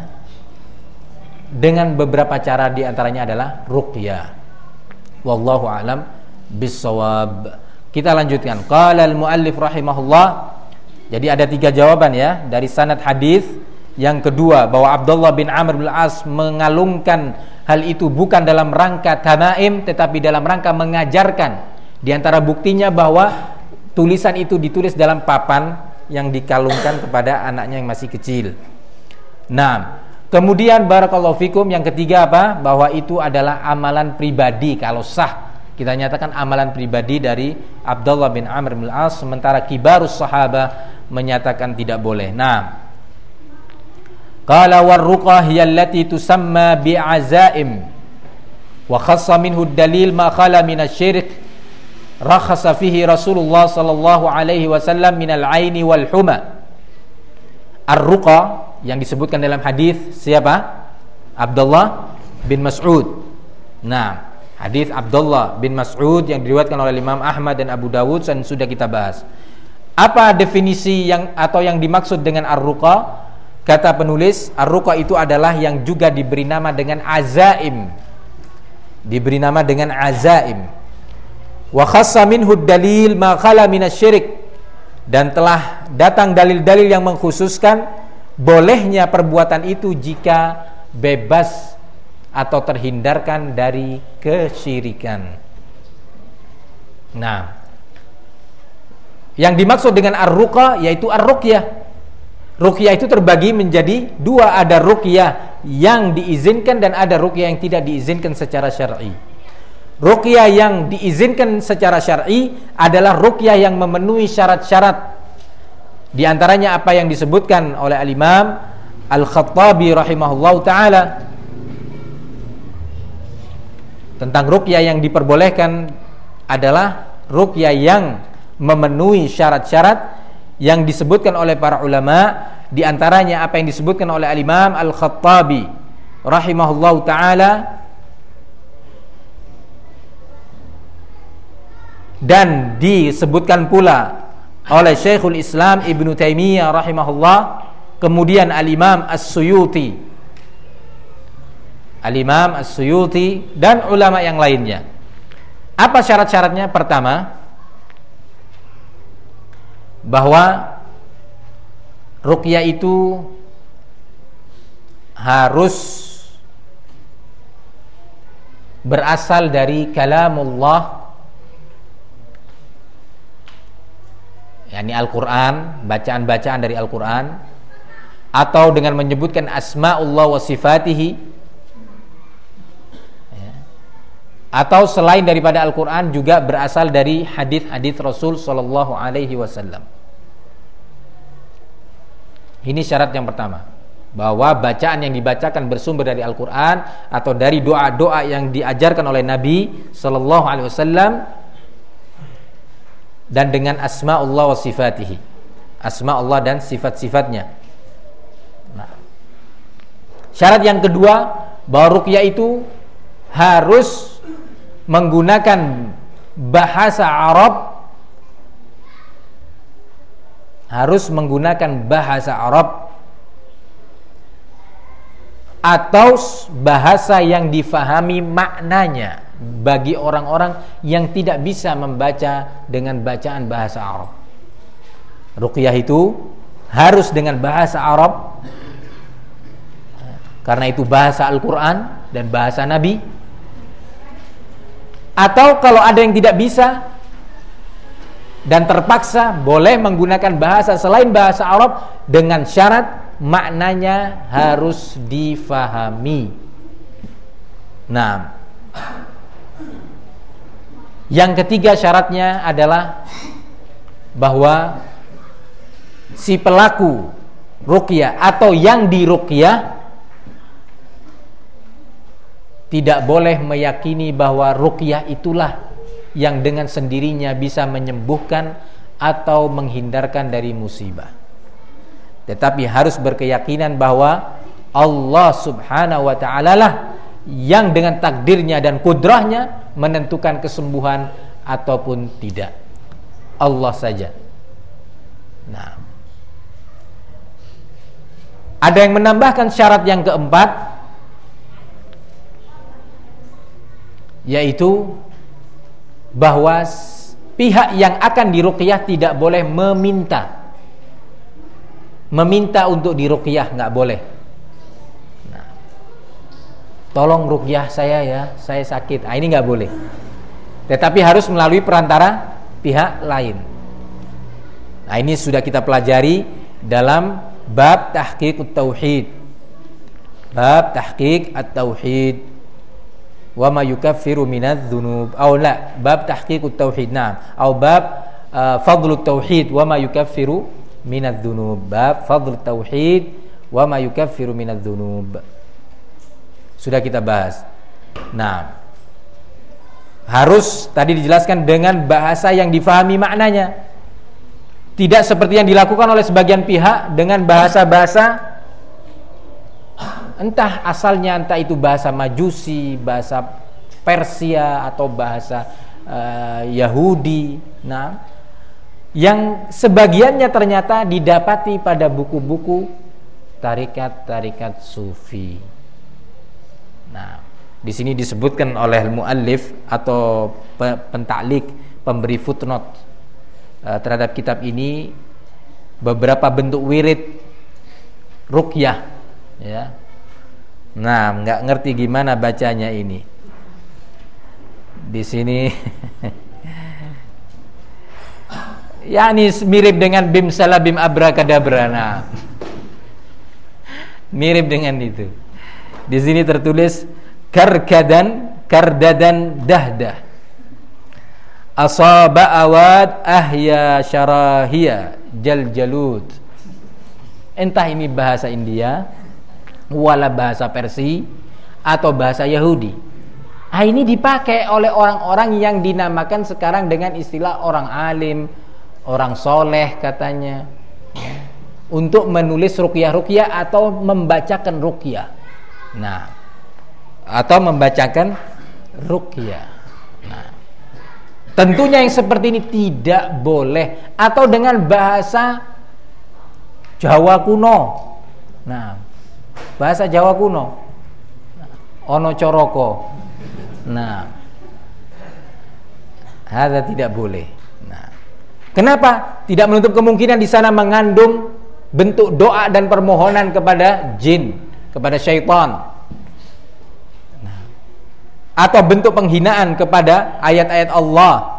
dengan beberapa cara, diantaranya adalah ruqyah. Wallahu a'lam bissawab. Kita lanjutkan. Qala al-muallif rahimahullah. Jadi ada 3 jawaban ya dari sanad hadis. Yang kedua, bahwa Abdullah bin Amr bin Al-As mengalungkan hal itu bukan dalam rangka tamaim, tetapi dalam rangka mengajarkan. Di antara buktinya bahwa tulisan itu ditulis dalam papan yang dikalungkan kepada anaknya yang masih kecil. Nah, kemudian barakallahu fikum, yang ketiga apa? Bahwa itu adalah amalan pribadi kalau sah. Kita nyatakan amalan pribadi dari Abdullah bin Amr bin Al-As, sementara kibarus sahabah menyatakan tidak boleh. Nah, qala war-ruqah hiya allati tusamma bi'azaim wa khassa minhu ad-dalil ma khala min asy-syirk rakhasa fihi Rasulullah sallallahu alaihi wasallam min al-'aini wal huma. Ar-ruqah yang disebutkan dalam hadis siapa? Abdullah bin Mas'ud. Nah, hadis Abdullah bin Mas'ud yang diriwayatkan oleh Imam Ahmad dan Abu Dawud dan sudah kita bahas. Apa definisi yang atau yang dimaksud dengan ar-ruqah? Kata penulis, ar-ruqah itu adalah yang juga diberi nama dengan azaim. Diberi nama dengan azaim. Wa khassa minhu dalil ma khala minasyirik. Dan telah datang dalil-dalil yang mengkhususkan bolehnya perbuatan itu jika bebas atau terhindarkan dari kesyirikan. Nah, yang dimaksud dengan ar-ruqah yaitu ar-ruqyah. Ruqyah itu terbagi menjadi 2, ada ruqyah yang diizinkan dan ada ruqyah yang tidak diizinkan secara syar'i. Ruqyah yang diizinkan secara syar'i adalah ruqyah yang memenuhi syarat-syarat. Di antaranya apa yang disebutkan oleh Al-Imam Al-Khattabi rahimahullahu taala tentang ruqyah yang diperbolehkan adalah ruqyah yang memenuhi syarat-syarat yang disebutkan oleh para ulama. Di antaranya apa yang disebutkan oleh Al-Imam Al-Khattabi rahimahullahu taala, dan disebutkan pula oleh Syekhul Islam Ibnu Taimiyah rahimahullah, kemudian Al-Imam As-Suyuti, Al-Imam As-Suyuti dan ulama yang lainnya. Apa syarat-syaratnya? Pertama, bahwa ruqyah itu harus berasal dari kalamullah, yakni Al-Quran, bacaan-bacaan dari Al-Quran, atau dengan menyebutkan asma'ullah wa sifatihi, ya, atau selain daripada Al-Quran juga berasal dari hadis-hadis Rasul sallallahu alaihi wasallam. Ini syarat yang pertama, bahwa bacaan yang dibacakan bersumber dari Al-Quran atau dari doa-doa yang diajarkan oleh Nabi sallallahu alaihi wasallam, dan dengan asma'ullah wa sifatihi, asma'ullah dan sifat-sifatnya. Nah, syarat yang kedua, bahwa ruqyah itu harus menggunakan bahasa Arab, harus menggunakan bahasa Arab atau bahasa yang difahami maknanya bagi orang-orang yang tidak bisa membaca dengan bacaan bahasa Arab. Ruqyah itu harus dengan bahasa Arab, karena itu bahasa Al-Quran dan bahasa Nabi. Atau kalau ada yang tidak bisa dan terpaksa, boleh menggunakan bahasa selain bahasa Arab dengan syarat maknanya harus difahami. Nah, yang ketiga syaratnya adalah bahwa si pelaku ruqyah atau yang diruqyah tidak boleh meyakini bahwa ruqyah itulah yang dengan sendirinya bisa menyembuhkan atau menghindarkan dari musibah. Tetapi harus berkeyakinan bahwa Allah Subhanahu wa ta'ala lah yang dengan takdirnya dan kudrahnya menentukan kesembuhan ataupun tidak. Allah saja. Nah, ada yang menambahkan syarat yang keempat, yaitu bahwa pihak yang akan diruqyah tidak boleh meminta untuk diruqyah, nggak boleh. Nah, tolong ruqyah saya ya, saya sakit. Nah, ini nggak boleh. Tetapi harus melalui perantara pihak lain. Nah, ini sudah kita pelajari dalam bab tahqiq at-tauhid. Bab tahqiq at-tauhid wa ma yukaffiru minadz-dzunub. Bab tahqiq at-tauhid. Atau bab fadlut tauhid wa ma yukaffiru minadz-dzunub. Bab fadlut tauhid wa ma yukaffiru minadz-dzunub. Sudah kita bahas. Nah, harus tadi dijelaskan dengan bahasa yang difahami maknanya. Tidak seperti yang dilakukan oleh sebagian pihak dengan bahasa-bahasa entah asalnya, entah itu bahasa Majusi, bahasa Persia atau bahasa Yahudi. Nah, yang sebagiannya ternyata didapati pada buku-buku tarikat-tarikat sufi. Nah, di sini disebutkan oleh muallif atau pentaklik, pemberi footnote terhadap kitab ini beberapa bentuk wirid ruqyah, ya. Nah, nggak ngerti gimana bacanya ini. Di sini yakni mirip dengan bim salah bim abrakadabra. Nah, mirip dengan itu. Di sini tertulis kardadan dahdah. Asaba awad ahya syarahiyah jalud. Entah ini bahasa India, wala bahasa Persia atau bahasa Yahudi. Ah, ini dipakai oleh orang-orang yang dinamakan sekarang dengan istilah orang alim, orang soleh katanya, untuk menulis ruqyah-ruqyah atau membacakan ruqyah. Nah, atau membacakan ruqyah. Nah, tentunya yang seperti ini tidak boleh, atau dengan bahasa Jawa kuno. Nah, bahasa Jawa kuno, ono coroko. Nah, hadza tidak boleh. Nah, kenapa? Tidak menutup kemungkinan di sana mengandung bentuk doa dan permohonan kepada jin, kepada syaitan. Nah, atau bentuk penghinaan kepada ayat-ayat Allah,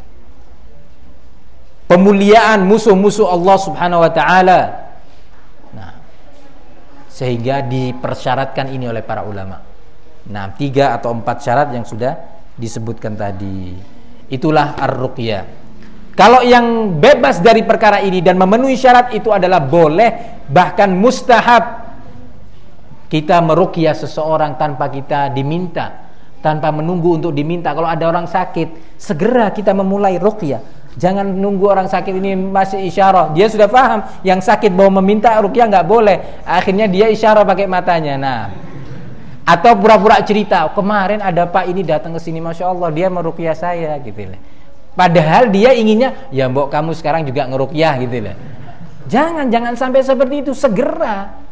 pemuliaan musuh-musuh Allah Subhanahu wa ta'ala. Nah, sehingga dipersyaratkan ini oleh para ulama. Nah, 3 atau 4 syarat yang sudah disebutkan tadi, itulah ar-ruqyah. Kalau yang bebas dari perkara ini dan memenuhi syarat itu adalah boleh, bahkan mustahab kita meruqyah seseorang tanpa kita diminta, tanpa menunggu untuk diminta. Kalau ada orang sakit, segera kita memulai ruqyah. Jangan nunggu orang sakit ini masih isyarah. Dia sudah paham yang sakit mau meminta ruqyah nggak boleh. Akhirnya dia isyarah pakai matanya. Nah, atau pura-pura cerita, kemarin ada Pak ini datang ke sini, masya Allah dia meruqyah saya, gitu lah. Padahal dia inginnya, ya mbok kamu sekarang juga ngeruqyah, gitu lah. Jangan sampai seperti itu. Segera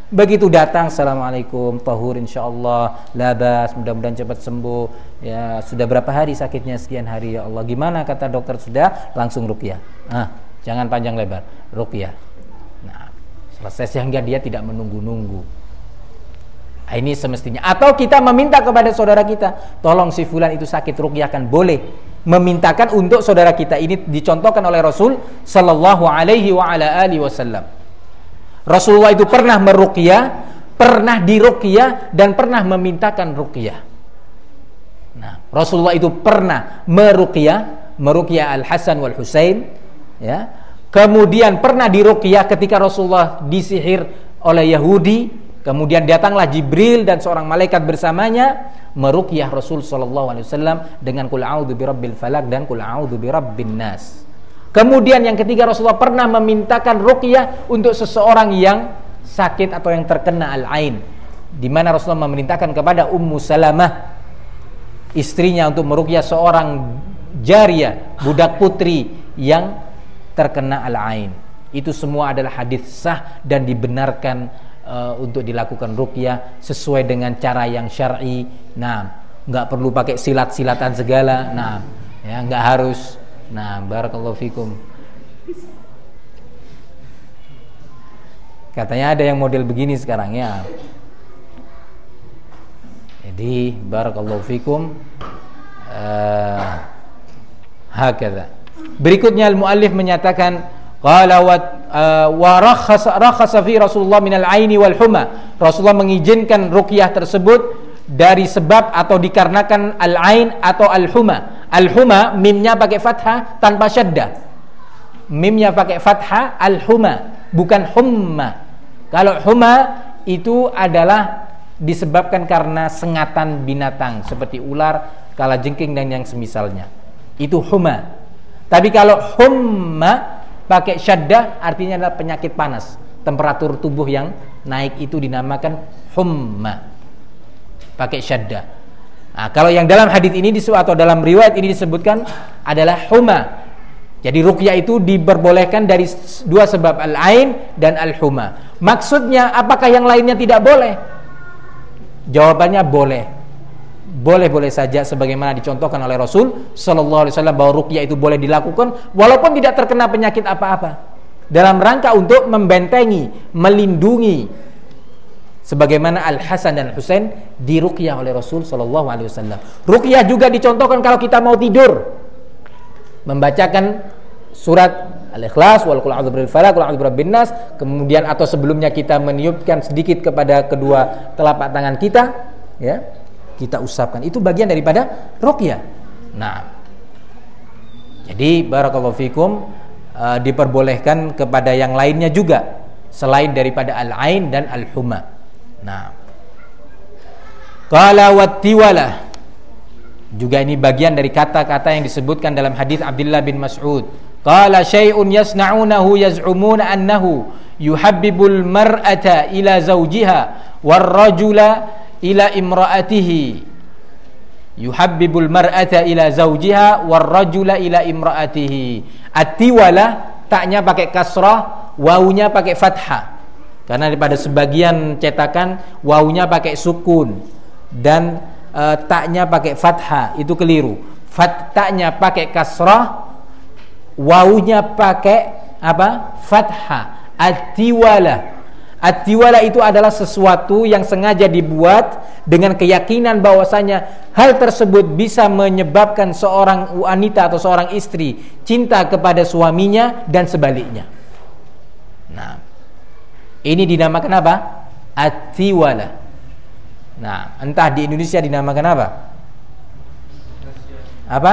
Begitu datang, assalamualaikum, tahur insyaallah, labas, mudah-mudahan cepat sembuh. Ya, sudah berapa hari sakitnya? Sekian hari ya Allah. Gimana kata dokter? Sudah, langsung ruqyah. Jangan panjang lebar, ruqyah. Nah, selesai sehingga dia tidak menunggu-nunggu. Ini semestinya. Atau kita meminta kepada saudara kita, tolong si fulan itu sakit, ruqyahkan. Boleh memintakan untuk saudara kita. Ini dicontohkan oleh Rasul sallallahu alaihi wa ala alihi wasallam. Rasulullah itu pernah meruqyah, pernah diruqyah, dan pernah memintakan ruqyah. Nah, Rasulullah itu pernah meruqyah Al-Hasan wal Husain, ya. Kemudian pernah diruqyah ketika Rasulullah disihir oleh Yahudi, kemudian datanglah Jibril dan seorang malaikat bersamanya meruqyah Rasul sallallahu alaihi wasallam dengan qul a'udzu birabbil falaq dan qul a'udzu birabbin nas. Kemudian yang ketiga, Rasulullah pernah memintakan ruqyah untuk seseorang yang sakit atau yang terkena al-ain, di mana Rasulullah memerintahkan kepada Ummu Salamah istrinya untuk meruqyah seorang jariyah, budak putri yang terkena al-ain. Itu semua adalah hadis sah dan dibenarkan untuk dilakukan ruqyah sesuai dengan cara yang syar'i. Nah, enggak perlu pakai silat-silatan segala. Nah, ya enggak harus. Nah, barakallahu fikum. Katanya ada yang model begini sekarang ya. Jadi barakallahu fikum. Hakadha. Berikutnya al-muallif menyatakan qala wa rakhasa fi Rasulullah minal aini wal huma. Rasulullah mengizinkan ruqyah tersebut dari sebab atau dikarenakan al-ain atau al-huma. Al-huma mimnya pakai fathah tanpa syaddah. Mimnya pakai fathah, al-huma, bukan humma. Kalau huma itu adalah disebabkan karena sengatan binatang seperti ular, kalajengking dan yang semisalnya. Itu huma. Tapi kalau humma pakai syaddah artinya adalah penyakit panas, temperatur tubuh yang naik, itu dinamakan humma. Pakai syaddah. Nah, kalau yang dalam hadis ini atau dalam riwayat ini disebutkan adalah huma. Jadi ruqyah itu diperbolehkan dari dua sebab, al-ain dan al-huma. Maksudnya apakah yang lainnya tidak boleh? Jawabannya boleh. Boleh-boleh saja sebagaimana dicontohkan oleh Rasul sallallahu alaihi wasallam bahwa ruqyah itu boleh dilakukan walaupun tidak terkena penyakit apa-apa. Dalam rangka untuk membentengi, melindungi, sebagaimana Al-Hasan dan Husain diruqyah oleh Rasul sallallahu alaihi wasallam. Ruqyah juga dicontohkan kalau kita mau tidur, membacakan surat Al-Ikhlas, wal qul a'udzu birabbil falaq, qul a'udzu birabbin nas, kemudian atau sebelumnya kita meniupkan sedikit kepada kedua telapak tangan kita, ya. Kita usapkan. Itu bagian daripada ruqyah. Nah, jadi barakallahu fikum, diperbolehkan kepada yang lainnya juga selain daripada al-ain dan al-huma. Nah, qala wattiwalah, juga ini bagian dari kata-kata yang disebutkan dalam hadis Abdullah bin Mas'ud. Qala syai'un yasna'unahu yaz'umuna annahu yuhabbibul mar'ata ila zawjiha war rajula ila imra'atihi. Yuhabbibul mar'ata ila zawjiha war rajula ila imra'atihi. At-tiwalah taknya pakai kasrah, wawunya pakai fathah. Karena daripada sebagian cetakan wawunya pakai sukun dan taknya pakai fathah, itu keliru. Taknya pakai kasrah, wawunya pakai apa? Fathah. At-tiwala. At-tiwala itu adalah sesuatu yang sengaja dibuat dengan keyakinan bahwasanya hal tersebut bisa menyebabkan seorang wanita atau seorang istri cinta kepada suaminya dan sebaliknya. Nah, ini dinamakan apa? At-tiwala. Nah, entah di Indonesia dinamakan apa? Apa?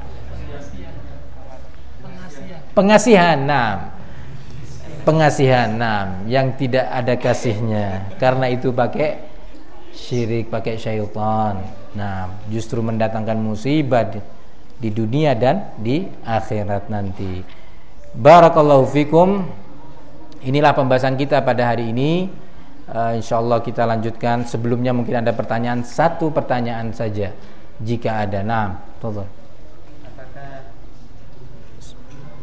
Pengasihan. Nah, pengasihan. Nah, yang tidak ada kasihnya. Karena itu pakai syirik, pakai syaitan. Nah, justru mendatangkan musibah di dunia dan di akhirat nanti. Barakallahu fikum. Inilah pembahasan kita pada hari ini. InsyaAllah kita lanjutkan. Sebelumnya mungkin ada pertanyaan, satu pertanyaan saja jika ada. Nah, tolong. Apakah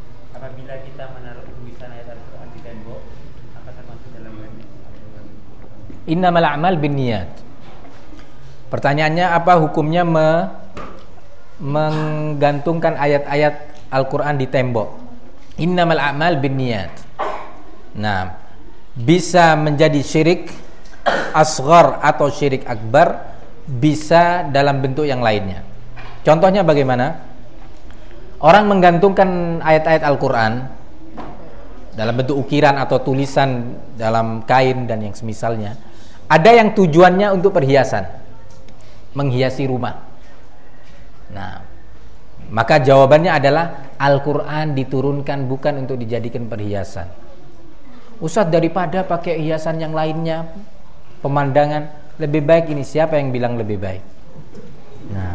apabila kita menaruh tulisan ayat Al-Quran di tembok, apakah masuk dalam Innamal a'mal binniyat. Pertanyaannya, apa hukumnya menggantungkan ayat-ayat Al-Quran di tembok? Innamal a'mal binniyat. Nah, bisa menjadi syirik asghar atau syirik akbar, bisa dalam bentuk yang lainnya. Contohnya bagaimana? Orang menggantungkan ayat-ayat Al-Quran dalam bentuk ukiran atau tulisan dalam kain dan yang semisalnya. Ada yang tujuannya untuk perhiasan, menghiasi rumah. Nah, maka jawabannya adalah Al-Quran diturunkan bukan untuk dijadikan perhiasan. Ustaz, daripada pakai hiasan yang lainnya, pemandangan, lebih baik ini. Siapa yang bilang lebih baik? Nah,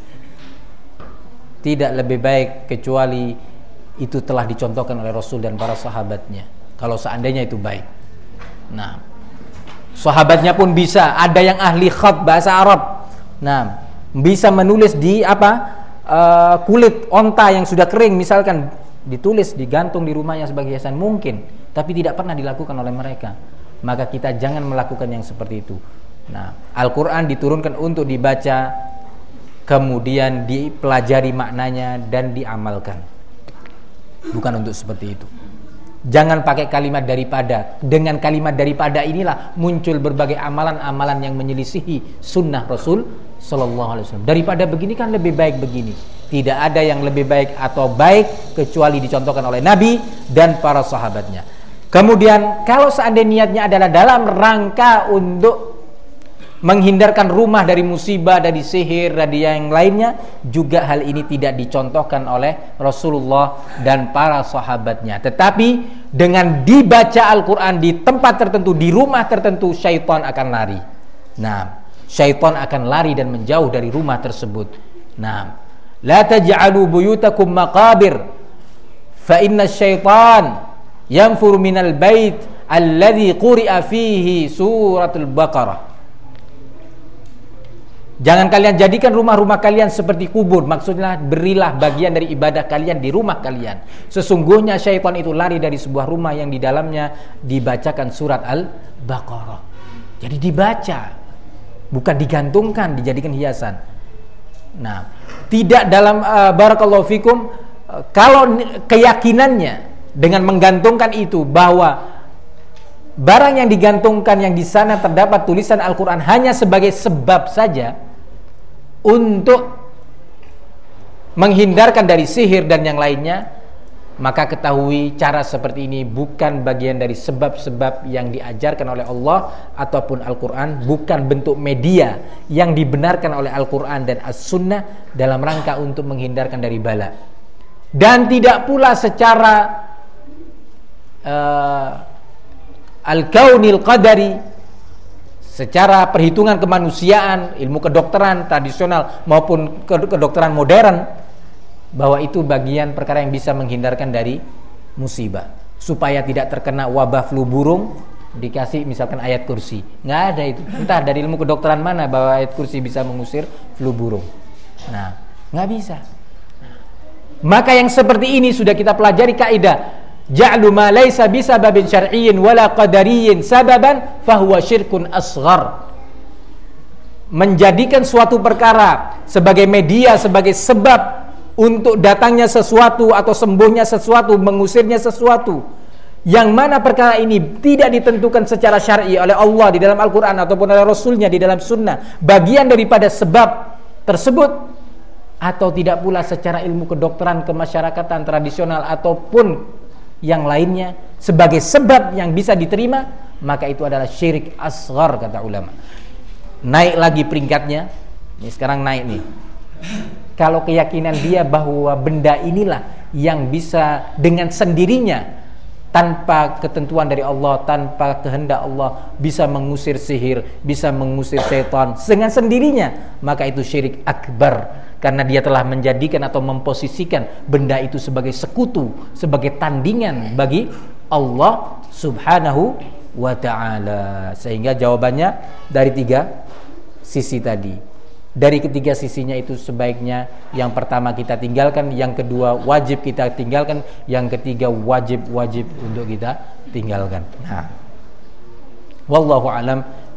tidak lebih baik kecuali itu telah dicontohkan oleh Rasul dan para sahabatnya. Kalau seandainya itu baik. Nah, sahabatnya pun bisa. Ada yang ahli khat bahasa Arab. Nah, bisa menulis di kulit onta yang sudah kering, misalkan ditulis, digantung di rumahnya sebagai hiasan, mungkin, tapi tidak pernah dilakukan oleh mereka. Maka kita jangan melakukan yang seperti itu. Nah, Al-Quran diturunkan untuk dibaca, kemudian dipelajari maknanya dan diamalkan, bukan untuk seperti itu. Jangan pakai kalimat daripada. Dengan kalimat daripada inilah muncul berbagai amalan-amalan yang menyelisihi sunnah Rasul Sallallahu Alaihi Wasallam. Daripada begini kan lebih baik begini. Tidak ada yang lebih baik atau baik kecuali dicontohkan oleh Nabi dan para sahabatnya. Kemudian kalau seandainya niatnya adalah dalam rangka untuk menghindarkan rumah dari musibah, dari sihir, dari yang lainnya, juga hal ini tidak dicontohkan oleh Rasulullah dan para sahabatnya. Tetapi dengan dibaca Al-Quran di tempat tertentu, di rumah tertentu, syaitan akan lari. Nah, syaitan akan lari dan menjauh dari rumah tersebut. Nah, la taj'alu buyutakum maqabir fa inna syaitan yanfuru minal bait alladhi quri'a fihi suratul Baqarah. Jangan kalian jadikan rumah-rumah kalian seperti kubur. Maksudnya berilah bagian dari ibadah kalian di rumah kalian. Sesungguhnya syaitan itu lari dari sebuah rumah yang di dalamnya dibacakan surat Al-Baqarah. Jadi dibaca, bukan digantungkan, dijadikan hiasan. Nah, tidak dalam barakallahu fikum, kalau keyakinannya dengan menggantungkan itu bahwa barang yang digantungkan yang di sana terdapat tulisan Al-Quran hanya sebagai sebab saja untuk menghindarkan dari sihir dan yang lainnya, maka ketahui cara seperti ini bukan bagian dari sebab-sebab yang diajarkan oleh Allah ataupun Al-Quran, bukan bentuk media yang dibenarkan oleh Al-Quran dan As-Sunnah dalam rangka untuk menghindarkan dari bala. Dan tidak pula secara al-kaunil qadari, secara perhitungan kemanusiaan, ilmu kedokteran tradisional maupun kedokteran modern, bahwa itu bagian perkara yang bisa menghindarkan dari musibah. Supaya tidak terkena wabah flu burung, dikasih misalkan ayat kursi. Nggak ada itu. Entah dari ilmu kedokteran mana bahwa ayat kursi bisa mengusir flu burung. Nah, nggak bisa. Maka yang seperti ini sudah kita pelajari kaidah ja'lu ma laysa bisababin syar'iyyin wala qadariyyin sababan fahuwa syirkun asghar. Menjadikan suatu perkara sebagai media, sebagai sebab untuk datangnya sesuatu atau sembuhnya sesuatu, mengusirnya sesuatu, yang mana perkara ini tidak ditentukan secara syar'i oleh Allah di dalam Al-Quran ataupun oleh Rasulnya di dalam Sunnah, bagian daripada sebab tersebut, atau tidak pula secara ilmu kedokteran kemasyarakatan tradisional ataupun yang lainnya sebagai sebab yang bisa diterima, maka itu adalah syirik asghar kata ulama. Naik lagi peringkatnya. Ini sekarang naik nih. Kalau keyakinan dia bahwa benda inilah yang bisa dengan sendirinya, tanpa ketentuan dari Allah, tanpa kehendak Allah, bisa mengusir sihir, bisa mengusir setan dengan sendirinya, maka itu syirik akbar. Karena dia telah menjadikan atau memposisikan benda itu sebagai sekutu, sebagai tandingan bagi Allah subhanahu wa ta'ala. Sehingga jawabannya dari 3 sisi tadi. Dari ketiga sisinya itu sebaiknya yang pertama kita tinggalkan, yang kedua wajib kita tinggalkan, yang ketiga wajib untuk kita tinggalkan. Nah, wallahu alam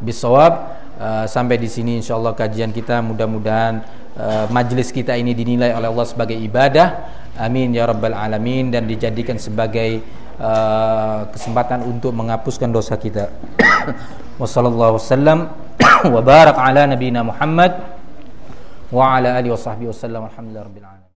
bisawab. Sampai di sini insyaallah kajian kita, mudah-mudahan majlis kita ini dinilai oleh Allah sebagai ibadah. Amin ya rabbal alamin, dan dijadikan sebagai kesempatan untuk menghapuskan dosa kita. Wassallallahu wasallam wa barak ala nabiyina Muhammad wa ala alihi washabbihi wasallam. Alhamdulillah rabbil alamin.